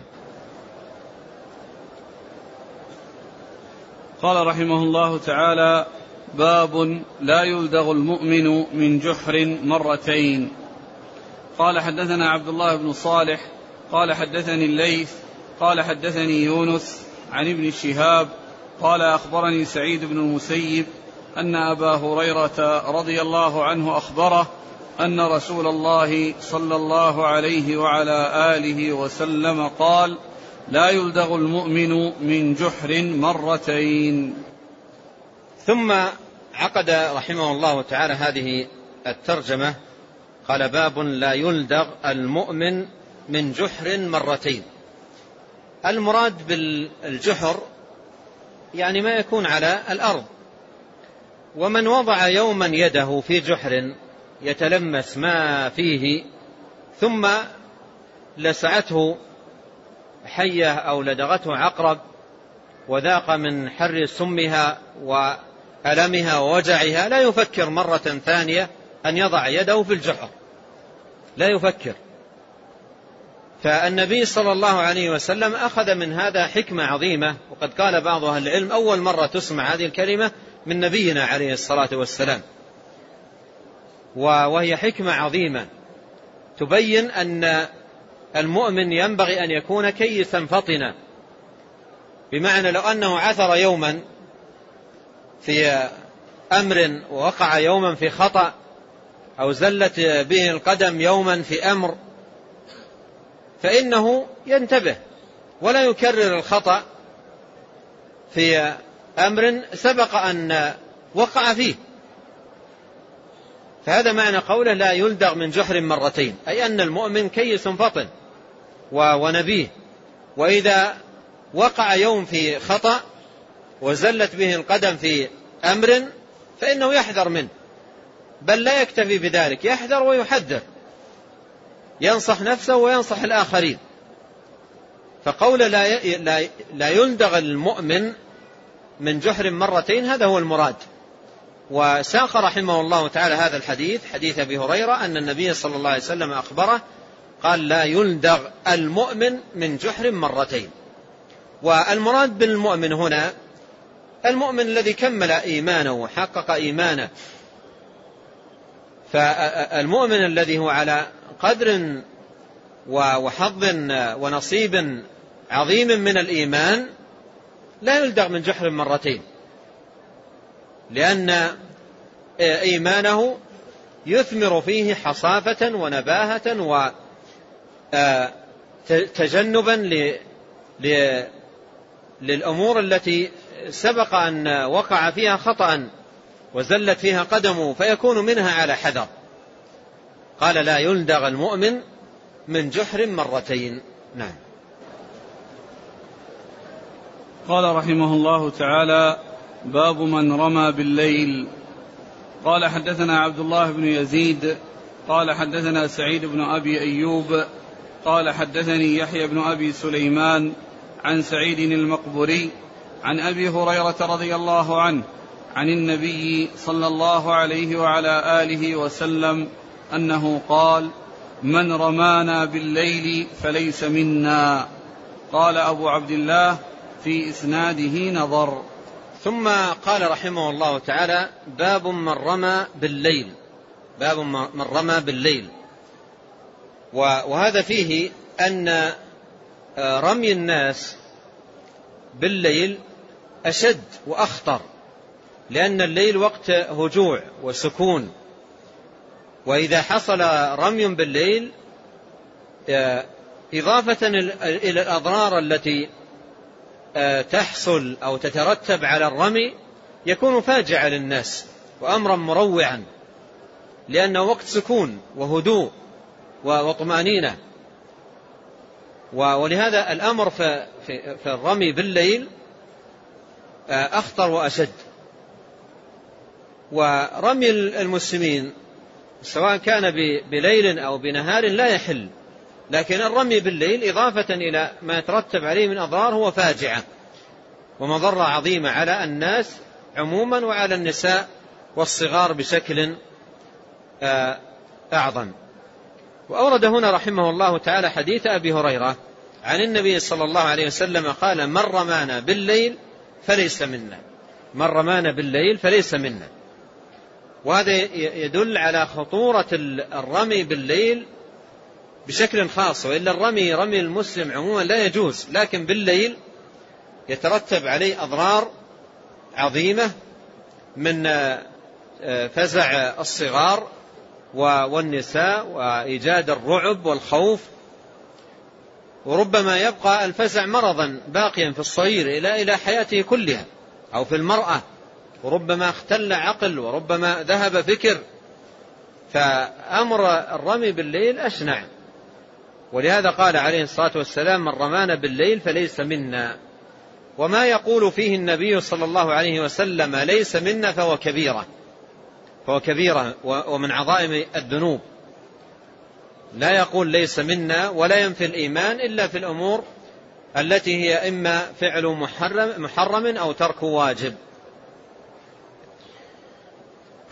قال رحمه الله تعالى: باب لا يلدغ المؤمن من جحر مرتين. قال حدثنا عبد الله بن صالح قال حدثني الليث قال حدثني يونس عن ابن شهاب قال أخبرني سعيد بن المسيب أن أبا هريرة رضي الله عنه أخبره أن رسول الله صلى الله عليه وعلى آله وسلم قال: لا يلدغ المؤمن من جحر مرتين. ثم عقد رحمه الله تعالى هذه الترجمة، قال: باب لا يلدغ المؤمن من جحر مرتين. المراد بالجحر يعني ما يكون على الأرض، ومن وضع يوما يده في جحر يتلمس ما فيه ثم لسعته حية أو لدغته عقرب وذاق من حر سمها ألمها ووجعها لا يفكر مرة ثانية أن يضع يده في الجحر، لا يفكر. فالنبي صلى الله عليه وسلم أخذ من هذا حكمة عظيمة، وقد قال بعض أهل العلم أول مرة تسمع هذه الكلمة من نبينا عليه الصلاة والسلام، وهي حكمة عظيمة تبين أن المؤمن ينبغي أن يكون كيسا فطنا، بمعنى لو أنه عثر يوما في أمر ووقع يوما في خطأ، أو زلت به القدم يوما في أمر، فإنه ينتبه ولا يكرر الخطأ في أمر سبق أن وقع فيه. فهذا معنى قوله لا يلدغ من جحر مرتين، أي أن المؤمن كيس فطن ونبيه، وإذا وقع يوم في خطأ وزلت به القدم في أمر فإنه يحذر منه، بل لا يكتفي بذلك، يحذر ويحذر، ينصح نفسه وينصح الآخرين. فقول لا لا يلدغ المؤمن من جحر مرتين هذا هو المراد. وساق رحمه الله تعالى هذا الحديث، حديث أبي هريرة، أن النبي صلى الله عليه وسلم أخبره قال لا يلدغ المؤمن من جحر مرتين. والمراد بالمؤمن هنا المؤمن الذي كمل إيمانه وحقق إيمانه، فالمؤمن الذي هو على قدر وحظ ونصيب عظيم من الإيمان لا يلدغ من جحر مرتين، لأن إيمانه يثمر فيه حصافة ونباهة وتجنبا للأمور التي سبق أن وقع فيها خطأ وزلت فيها قدمه، فيكون منها على حذر. قال لا يلدغ المؤمن من جحر مرتين. نعم. قال رحمه الله تعالى باب من رمى بالليل. قال حدثنا عبد الله بن يزيد قال حدثنا سعيد بن أبي أيوب قال حدثني يحيى بن أبي سليمان عن سعيد المقبري عن أبي هريرة رضي الله عنه عن النبي صلى الله عليه وعلى آله وسلم أنه قال من رمانا بالليل فليس منا. قال أبو عبد الله في إسناده نظر. ثم قال رحمه الله تعالى باب من رمى بالليل، باب من رمى بالليل. وهذا فيه أن رمي الناس بالليل أشد وأخطر، لأن الليل وقت هجوع وسكون، وإذا حصل رمي بالليل إضافة إلى الأضرار التي تحصل أو تترتب على الرمي يكون فاجعا للناس وأمرا مروعا، لأنه وقت سكون وهدوء وطمأنينة. ولهذا الأمر في الرمي بالليل أخطر وأشد. ورمي المسلمين سواء كان بليل أو بنهار لا يحل، لكن الرمي بالليل إضافة إلى ما يترتب عليه من أضرار هو فاجعة ومضرة عظيمة على الناس عموما وعلى النساء والصغار بشكل أعظم. وأورد هنا رحمه الله تعالى حديث أبي هريرة عن النبي صلى الله عليه وسلم قال من رمانا بالليل فليس منا، من رمانا بالليل فليس منا. وهذا يدل على خطورة الرمي بالليل بشكل خاص، وإلا الرمي رمي المسلم عموما لا يجوز، لكن بالليل يترتب عليه أضرار عظيمة من فزع الصغار والنساء وإيجاد الرعب والخوف، وربما يبقى الفزع مرضا باقيا في الصغير إلى إلى حياته كلها، أو في المرأة، وربما اختل عقل وربما ذهب فكر. فأمر الرمي بالليل أشنع، ولهذا قال عليه الصلاة والسلام من رمانا بالليل فليس منا. وما يقول فيه النبي صلى الله عليه وسلم ليس منا فهو كبيرة، فهو كبيرة ومن عظائم الذنوب. لا يقول ليس منا ولا ينفي الإيمان إلا في الأمور التي هي إما فعل محرم, محرم أو ترك واجب.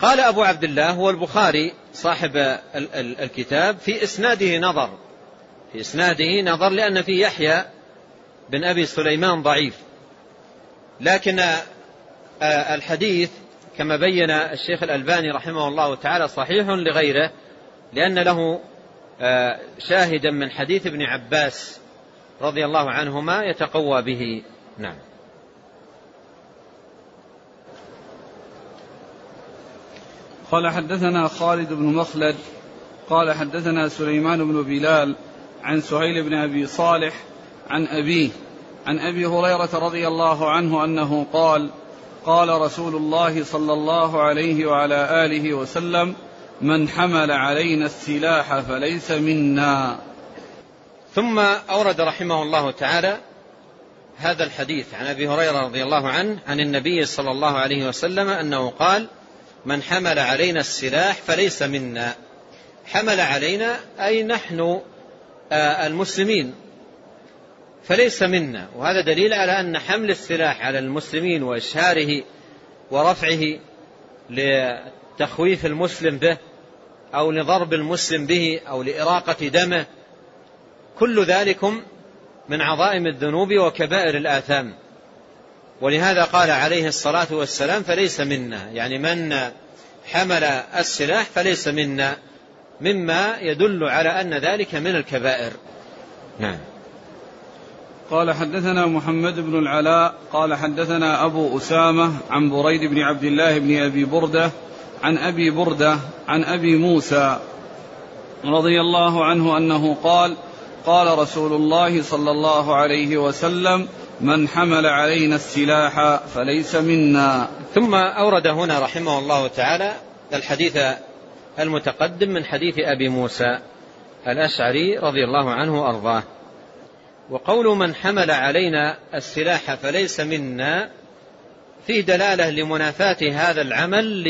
قال أبو عبد الله هو البخاري صاحب الكتاب في إسناده نظر في إسناده نظر لأن فيه يحيى بن أبي سليمان ضعيف، لكن الحديث كما بين الشيخ الألباني رحمه الله تعالى صحيح لغيره، لأن له شاهدا من حديث ابن عباس رضي الله عنهما يتقوى به. نعم. قال حدثنا خالد بن مخلد قال حدثنا سليمان بن بلال عن سهيل بن أبي صالح عن أبيه عن أبي هريرة رضي الله عنه أنه قال قال رسول الله صلى الله عليه وعلى آله وسلم من حمل علينا السلاح فليس منا. ثم أورد رحمه الله تعالى هذا الحديث عن أبي هريرة رضي الله عنه عن النبي صلى الله عليه وسلم أنه قال من حمل علينا السلاح فليس منا. حمل علينا أي نحن المسلمين فليس منا، وهذا دليل على أن حمل السلاح على المسلمين وإشهاره ورفعه لتخويف المسلم به أو لضرب المسلم به أو لإراقة دمه كل ذلكم من عظائم الذنوب وكبائر الآثام. ولهذا قال عليه الصلاة والسلام فليس منا، يعني من حمل السلاح فليس منا، مما يدل على أن ذلك من الكبائر. نعم. قال حدثنا محمد بن العلاء قال حدثنا أبو أسامة عن بريد بن عبد الله بن أبي بردة عن أبي بردة عن أبي موسى رضي الله عنه أنه قال قال رسول الله صلى الله عليه وسلم من حمل علينا السلاح فليس منا. ثم أورد هنا رحمه الله تعالى الحديث المتقدم من حديث أبي موسى الأشعري رضي الله عنه وأرضاه. وقول من حمل علينا السلاح فليس منا فيه دلالة لمنافاة هذا العمل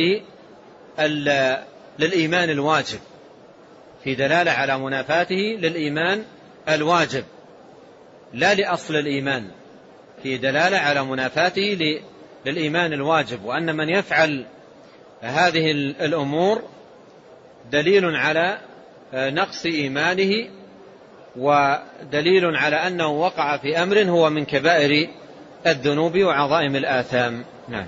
للإيمان الواجب، في دلالة على منافاته للإيمان الواجب لا لأصل الإيمان، في دلالة على منافاته للإيمان الواجب، وأن من يفعل هذه الأمور دليل على نقص إيمانه ودليل على أنه وقع في أمر هو من كبائر الذنوب وعظائم الآثام. نعم.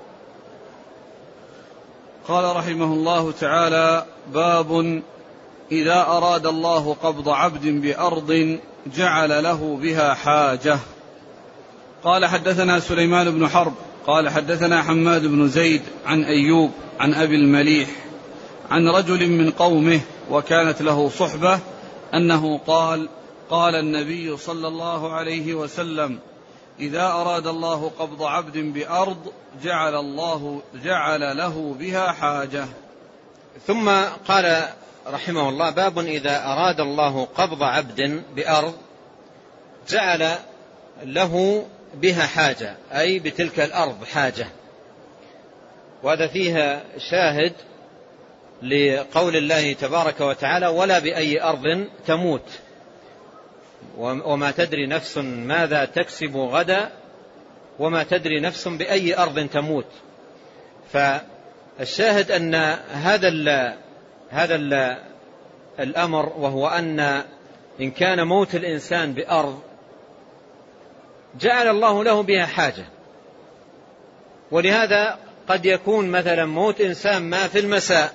قال رحمه الله تعالى باب إذا أراد الله قبض عبد بأرض جعل له بها حاجة. قال حدثنا سليمان بن حرب قال حدثنا حماد بن زيد عن أيوب عن أبي المليح عن رجل من قومه وكانت له صحبة أنه قال قال النبي صلى الله عليه وسلم إذا أراد الله قبض عبد بأرض جعل الله جعل له بها حاجة. ثم قال رحمه الله باب إذا أراد الله قبض عبد بأرض جعل له بها حاجة، أي بتلك الأرض حاجة. وهذا فيها شاهد لقول الله تبارك وتعالى ولا بأي أرض تموت وما تدري نفس ماذا تكسب غدا وما تدري نفس بأي أرض تموت. فالشاهد أن هذا ال هذا ال الأمر وهو أن إن كان موت الإنسان بأرض جعل الله له بها حاجة. ولهذا قد يكون مثلا موت إنسان ما في المساء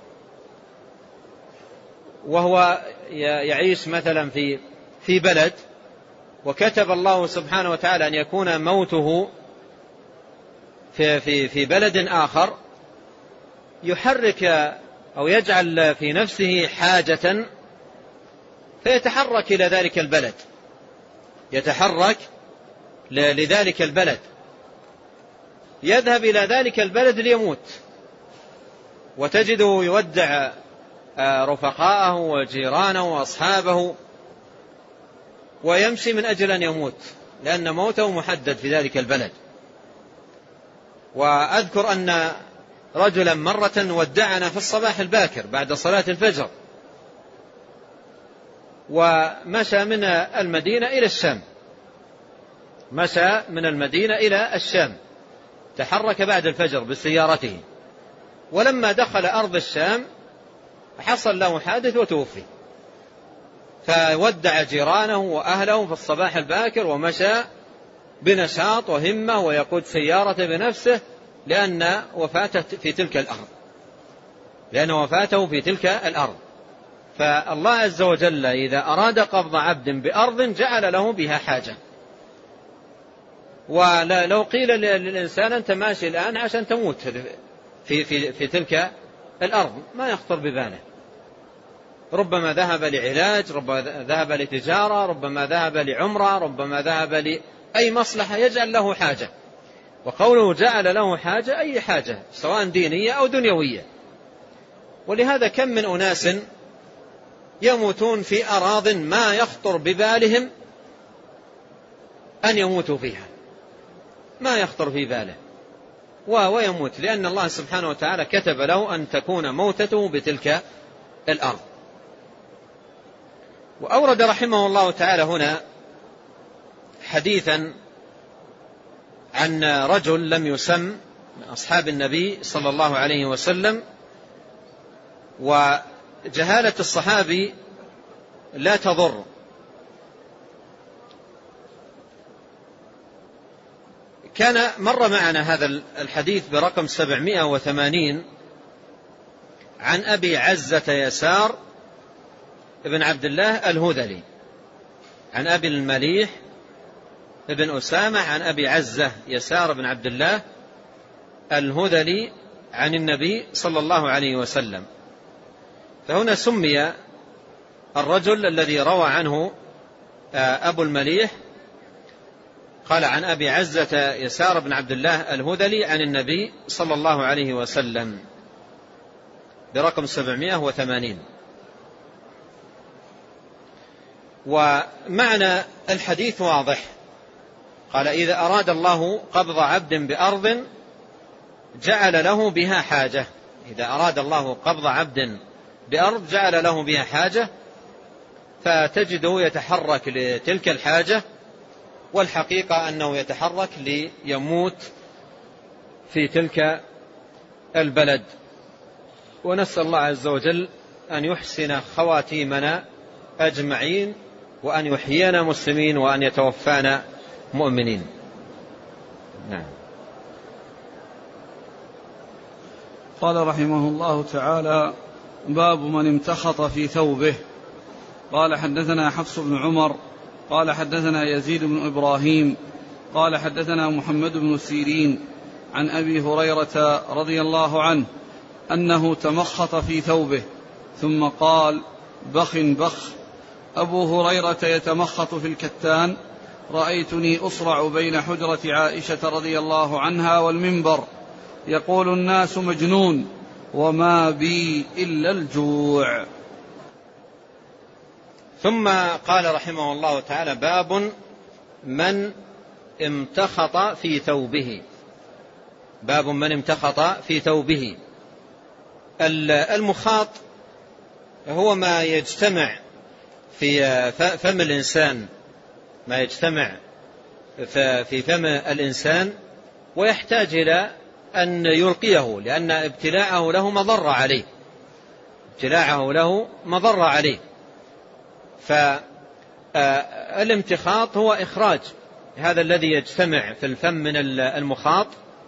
وهو يعيش مثلا في في بلد، وكتب الله سبحانه وتعالى أن يكون موته في في في بلد آخر، يحرك أو يجعل في نفسه حاجة فيتحرك إلى ذلك البلد، يتحرك لذلك البلد، يذهب إلى ذلك البلد ليموت، وتجده يودع رفقاءه وجيرانه وأصحابه ويمشي من أجل أن يموت، لأن موته محدد في ذلك البلد. وأذكر أن رجلا مرة ودعنا في الصباح الباكر بعد صلاة الفجر، ومشى من المدينة إلى الشام، مشى من المدينة إلى الشام، تحرك بعد الفجر بسيارته، ولما دخل أرض الشام حصل له حادث وتوفي، فودع جيرانه وأهله في الصباح الباكر ومشى بنشاط وهمة ويقود سيارته بنفسه لأن وفاته في تلك الأرض لأن وفاته في تلك الأرض. فالله عز وجل إذا أراد قبض عبد بأرض جعل له بها حاجة. ولو قيل للإنسان أنت ماشي الآن عشان تموت في, في, في تلك الأرض ما يخطر بباله، ربما ذهب لعلاج، ربما ذهب لتجارة، ربما ذهب لعمرة، ربما ذهب لأي مصلحة يجعل له حاجة. وقوله جعل له حاجة أي حاجة سواء دينية أو دنيوية. ولهذا كم من أناس يموتون في أراض ما يخطر ببالهم أن يموتوا فيها، ما يخطر في باله ويموت، لأن الله سبحانه وتعالى كتب له أن تكون موتته بتلك الأرض. وأورد رحمه الله تعالى هنا حديثا عن رجل لم يسم من أصحاب النبي صلى الله عليه وسلم، وجهالة الصحابي لا تضر. كان مر معنا هذا الحديث برقم سبعمائة وثمانين عن أبي عزة يسار ابن عبد الله الهذلي عن أبي المليح ابن أسامة عن أبي عزة يسار بن عبد الله الهذلي عن النبي صلى الله عليه وسلم. فهنا سمي الرجل الذي روى عنه أبو المليح قال عن أبي عزة يسار بن عبد الله الهذلي عن النبي صلى الله عليه وسلم برقم سبعمائة وثمانين. ومعنى الحديث واضح. قال إذا أراد الله قبض عبد بأرض جعل له بها حاجة. إذا أراد الله قبض عبد بأرض جعل له بها حاجة، فتجده يتحرك لتلك الحاجة، والحقيقة أنه يتحرك ليموت في تلك البلد. ونسأل الله عز وجل أن يحسن خواتيمنا أجمعين، وأن يحيينا مسلمين، وأن يتوفانا مؤمنين. نعم. قال رحمه الله تعالى: باب من امتخط في ثوبه. قال حدثنا حفص بن عمر قال حدثنا يزيد بن إبراهيم قال حدثنا محمد بن سيرين عن أبي هريرة رضي الله عنه أنه تمخط في ثوبه ثم قال: بخ بخ. أبو هريرة يتمخط في الكتان، رأيتني أصرع بين حجرة عائشة رضي الله عنها والمنبر، يقول الناس مجنون وما بي إلا الجوع. ثم قال رحمه الله تعالى: باب من امتخط في ثوبه. باب من امتخط في ثوبه. المخاط هو ما يجتمع في فم الإنسان، ما يجتمع في فم الإنسان ويحتاج إلى أن يلقيه، لأن ابتلاعه له مضر عليه ابتلاعه له مضر عليه فالامتخاط هو إخراج هذا الذي يجتمع في الفم من المخاط،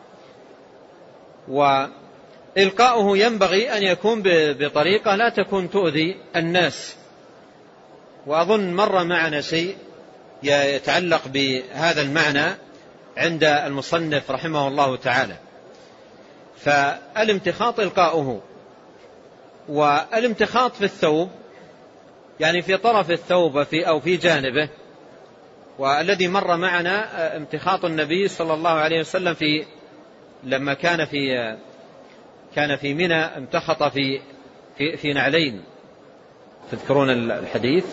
وإلقاؤه ينبغي أن يكون بطريقة لا تكون تؤذي الناس. وأظن مر معنا شيء يتعلق بهذا المعنى عند المصنف رحمه الله تعالى. فالامتخاط إلقاؤه، والامتخاط في الثوب يعني في طرف الثوب في أو في جانبه. والذي مر معنا امتخاط النبي صلى الله عليه وسلم في لما كان في كان في منى امتخط في في, في نعلين. تذكرون الحديث؟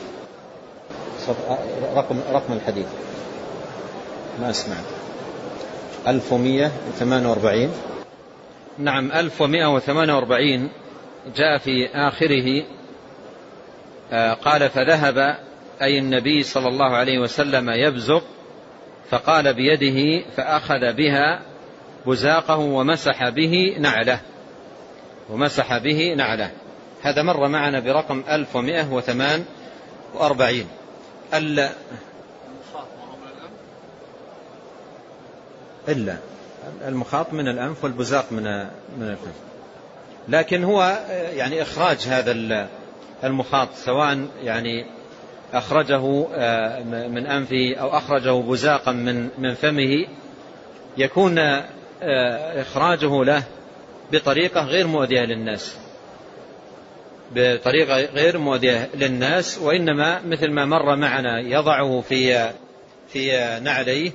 رقم رقم الحديث ما أسمع. ألف ومئة وثمانية وأربعين. نعم، ألف ومئة وثمانية وأربعين. جاء في آخره قال: فذهب أي النبي صلى الله عليه وسلم يبزق، فقال بيده فأخذ بها بزاقه ومسح به نعله. ومسح به نعله. هذا مر معنا برقم ألف ومئة وثمان وأربعين. إلا المخاط من الأنف والبزاق من من الفم، لكن هو يعني إخراج هذا المخاط سواء يعني أخرجه من أنفه أو أخرجه بزاقا من من فمه يكون إخراجه له بطريقة غير مؤذية للناس، بطريقة غير مؤذية للناس، وإنما مثل ما مر معنا يضعه في في نعليه.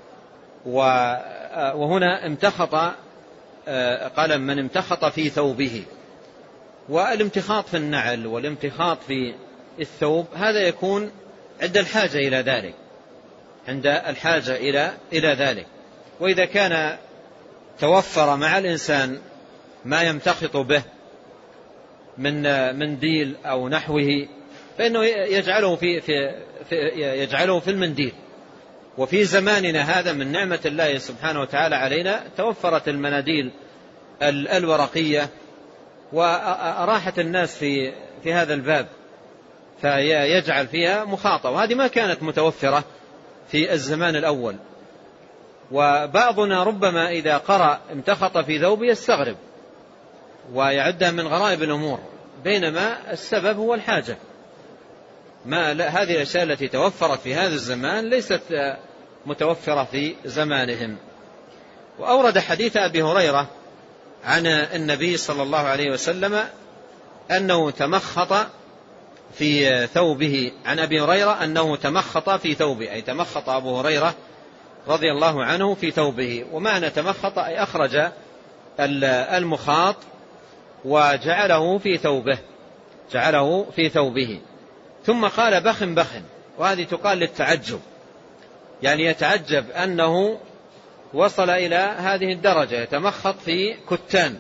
وهنا امتخط، قال من امتخط في ثوبه. والامتخاط في النعل والامتخاط في الثوب هذا يكون عند الحاجة إلى ذلك، عند الحاجة إلى إلى ذلك. وإذا كان توفر مع الإنسان ما يمتخط به من منديل أو نحوه فإنه يجعله في, في, في يجعله في المنديل. وفي زماننا هذا من نعمة الله سبحانه وتعالى علينا توفرت المناديل الورقية وراحت الناس في في هذا الباب، فيجعل فيها مخاطة، وهذه ما كانت متوفرة في الزمان الأول. وبعضنا ربما إذا قرأ امتخط في ثوبه يستغرب ويعدها من غرائب الأمور، بينما السبب هو الحاجة. ما هذه الأشياء التي توفرت في هذا الزمان ليست متوفرة في زمانهم. وأورد حديث أبي هريرة عن النبي صلى الله عليه وسلم أنه تمخط في ثوبه، عن أبي هريرة أنه تمخط في ثوبه، أي تمخط أبو هريرة رضي الله عنه في ثوبه. ومعنى تمخط أي أخرج المخاط وجعله في ثوبه، جعله في ثوبه. ثم قال بخ بخ، وهذه تقال للتعجب، يعني يتعجب أنه وصل إلى هذه الدرجة، يتمخط في كتان،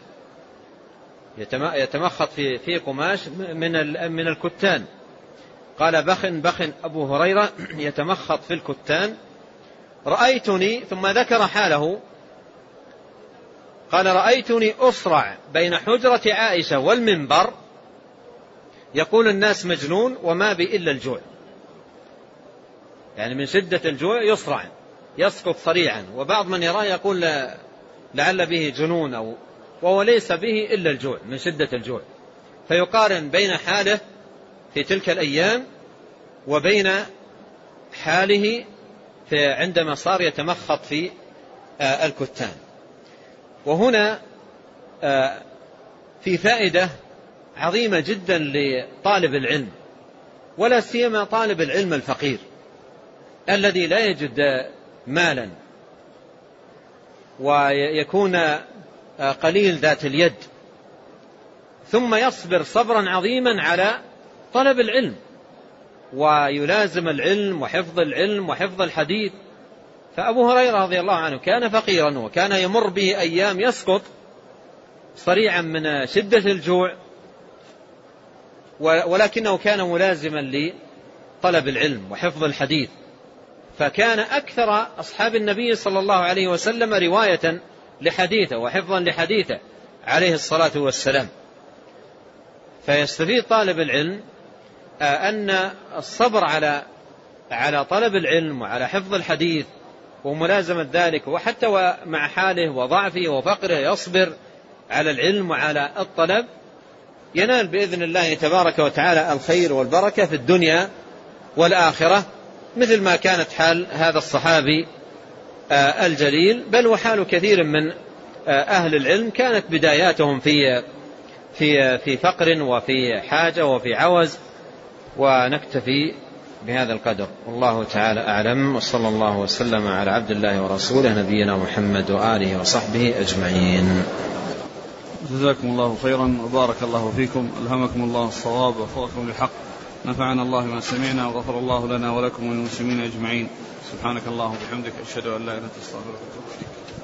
يتمخط في في قماش من من الكتان. قال بخ بخ أبو هريرة يتمخط في الكتان، رأيتني، ثم ذكر حاله، قال رأيتني أصرع بين حجرة عائشة والمنبر، يقول الناس مجنون وما بي إلا الجوع، يعني من شدة الجوع يصرع يسقط صريعا. وبعض من يراه يقول لعل به جنون، أو وهو ليس به إلا الجوع من شدة الجوع. فيقارن بين حاله في تلك الأيام وبين حاله في عندما صار يتمخط في الكتان. وهنا في فائدة عظيمة جدا لطالب العلم، ولا سيما طالب العلم الفقير الذي لا يجد مالا ويكون قليل ذات اليد، ثم يصبر صبرا عظيما على طلب العلم ويلازم العلم وحفظ العلم وحفظ الحديث. فأبو هريرة رضي الله عنه كان فقيرا، وكان يمر به أيام يسقط صريعا من شدة الجوع، ولكنه كان ملازما لطلب العلم وحفظ الحديث. فكان أكثر أصحاب النبي صلى الله عليه وسلم رواية لحديثه وحفظا لحديثه عليه الصلاة والسلام. فيستفيد طالب العلم أن الصبر على على طلب العلم وعلى حفظ الحديث وملازمة ذلك، وحتى مع حاله وضعفه وفقره يصبر على العلم وعلى الطلب، ينال بإذن الله تبارك وتعالى الخير والبركة في الدنيا والآخرة، مثل ما كانت حال هذا الصحابي الجليل، بل وحال كثير من أهل العلم كانت بداياتهم في في في فقر وفي حاجة وفي عوز. ونكتفي بهذا القدر، والله تعالى أعلم، وصلى الله وسلم على عبد الله ورسوله نبينا محمد وآله وصحبه أجمعين. جزاكم الله خيرا وبارك الله فيكم، ألهمكم الله الصواب ووفقكم للحق، نفعنا الله ما سمعنا وغفر الله لنا ولكم وللمسلمين أجمعين. سبحانك اللهم وبحمدك، أشهد أن لا إله إلا أنت، أستغفرك وأتوب إليك.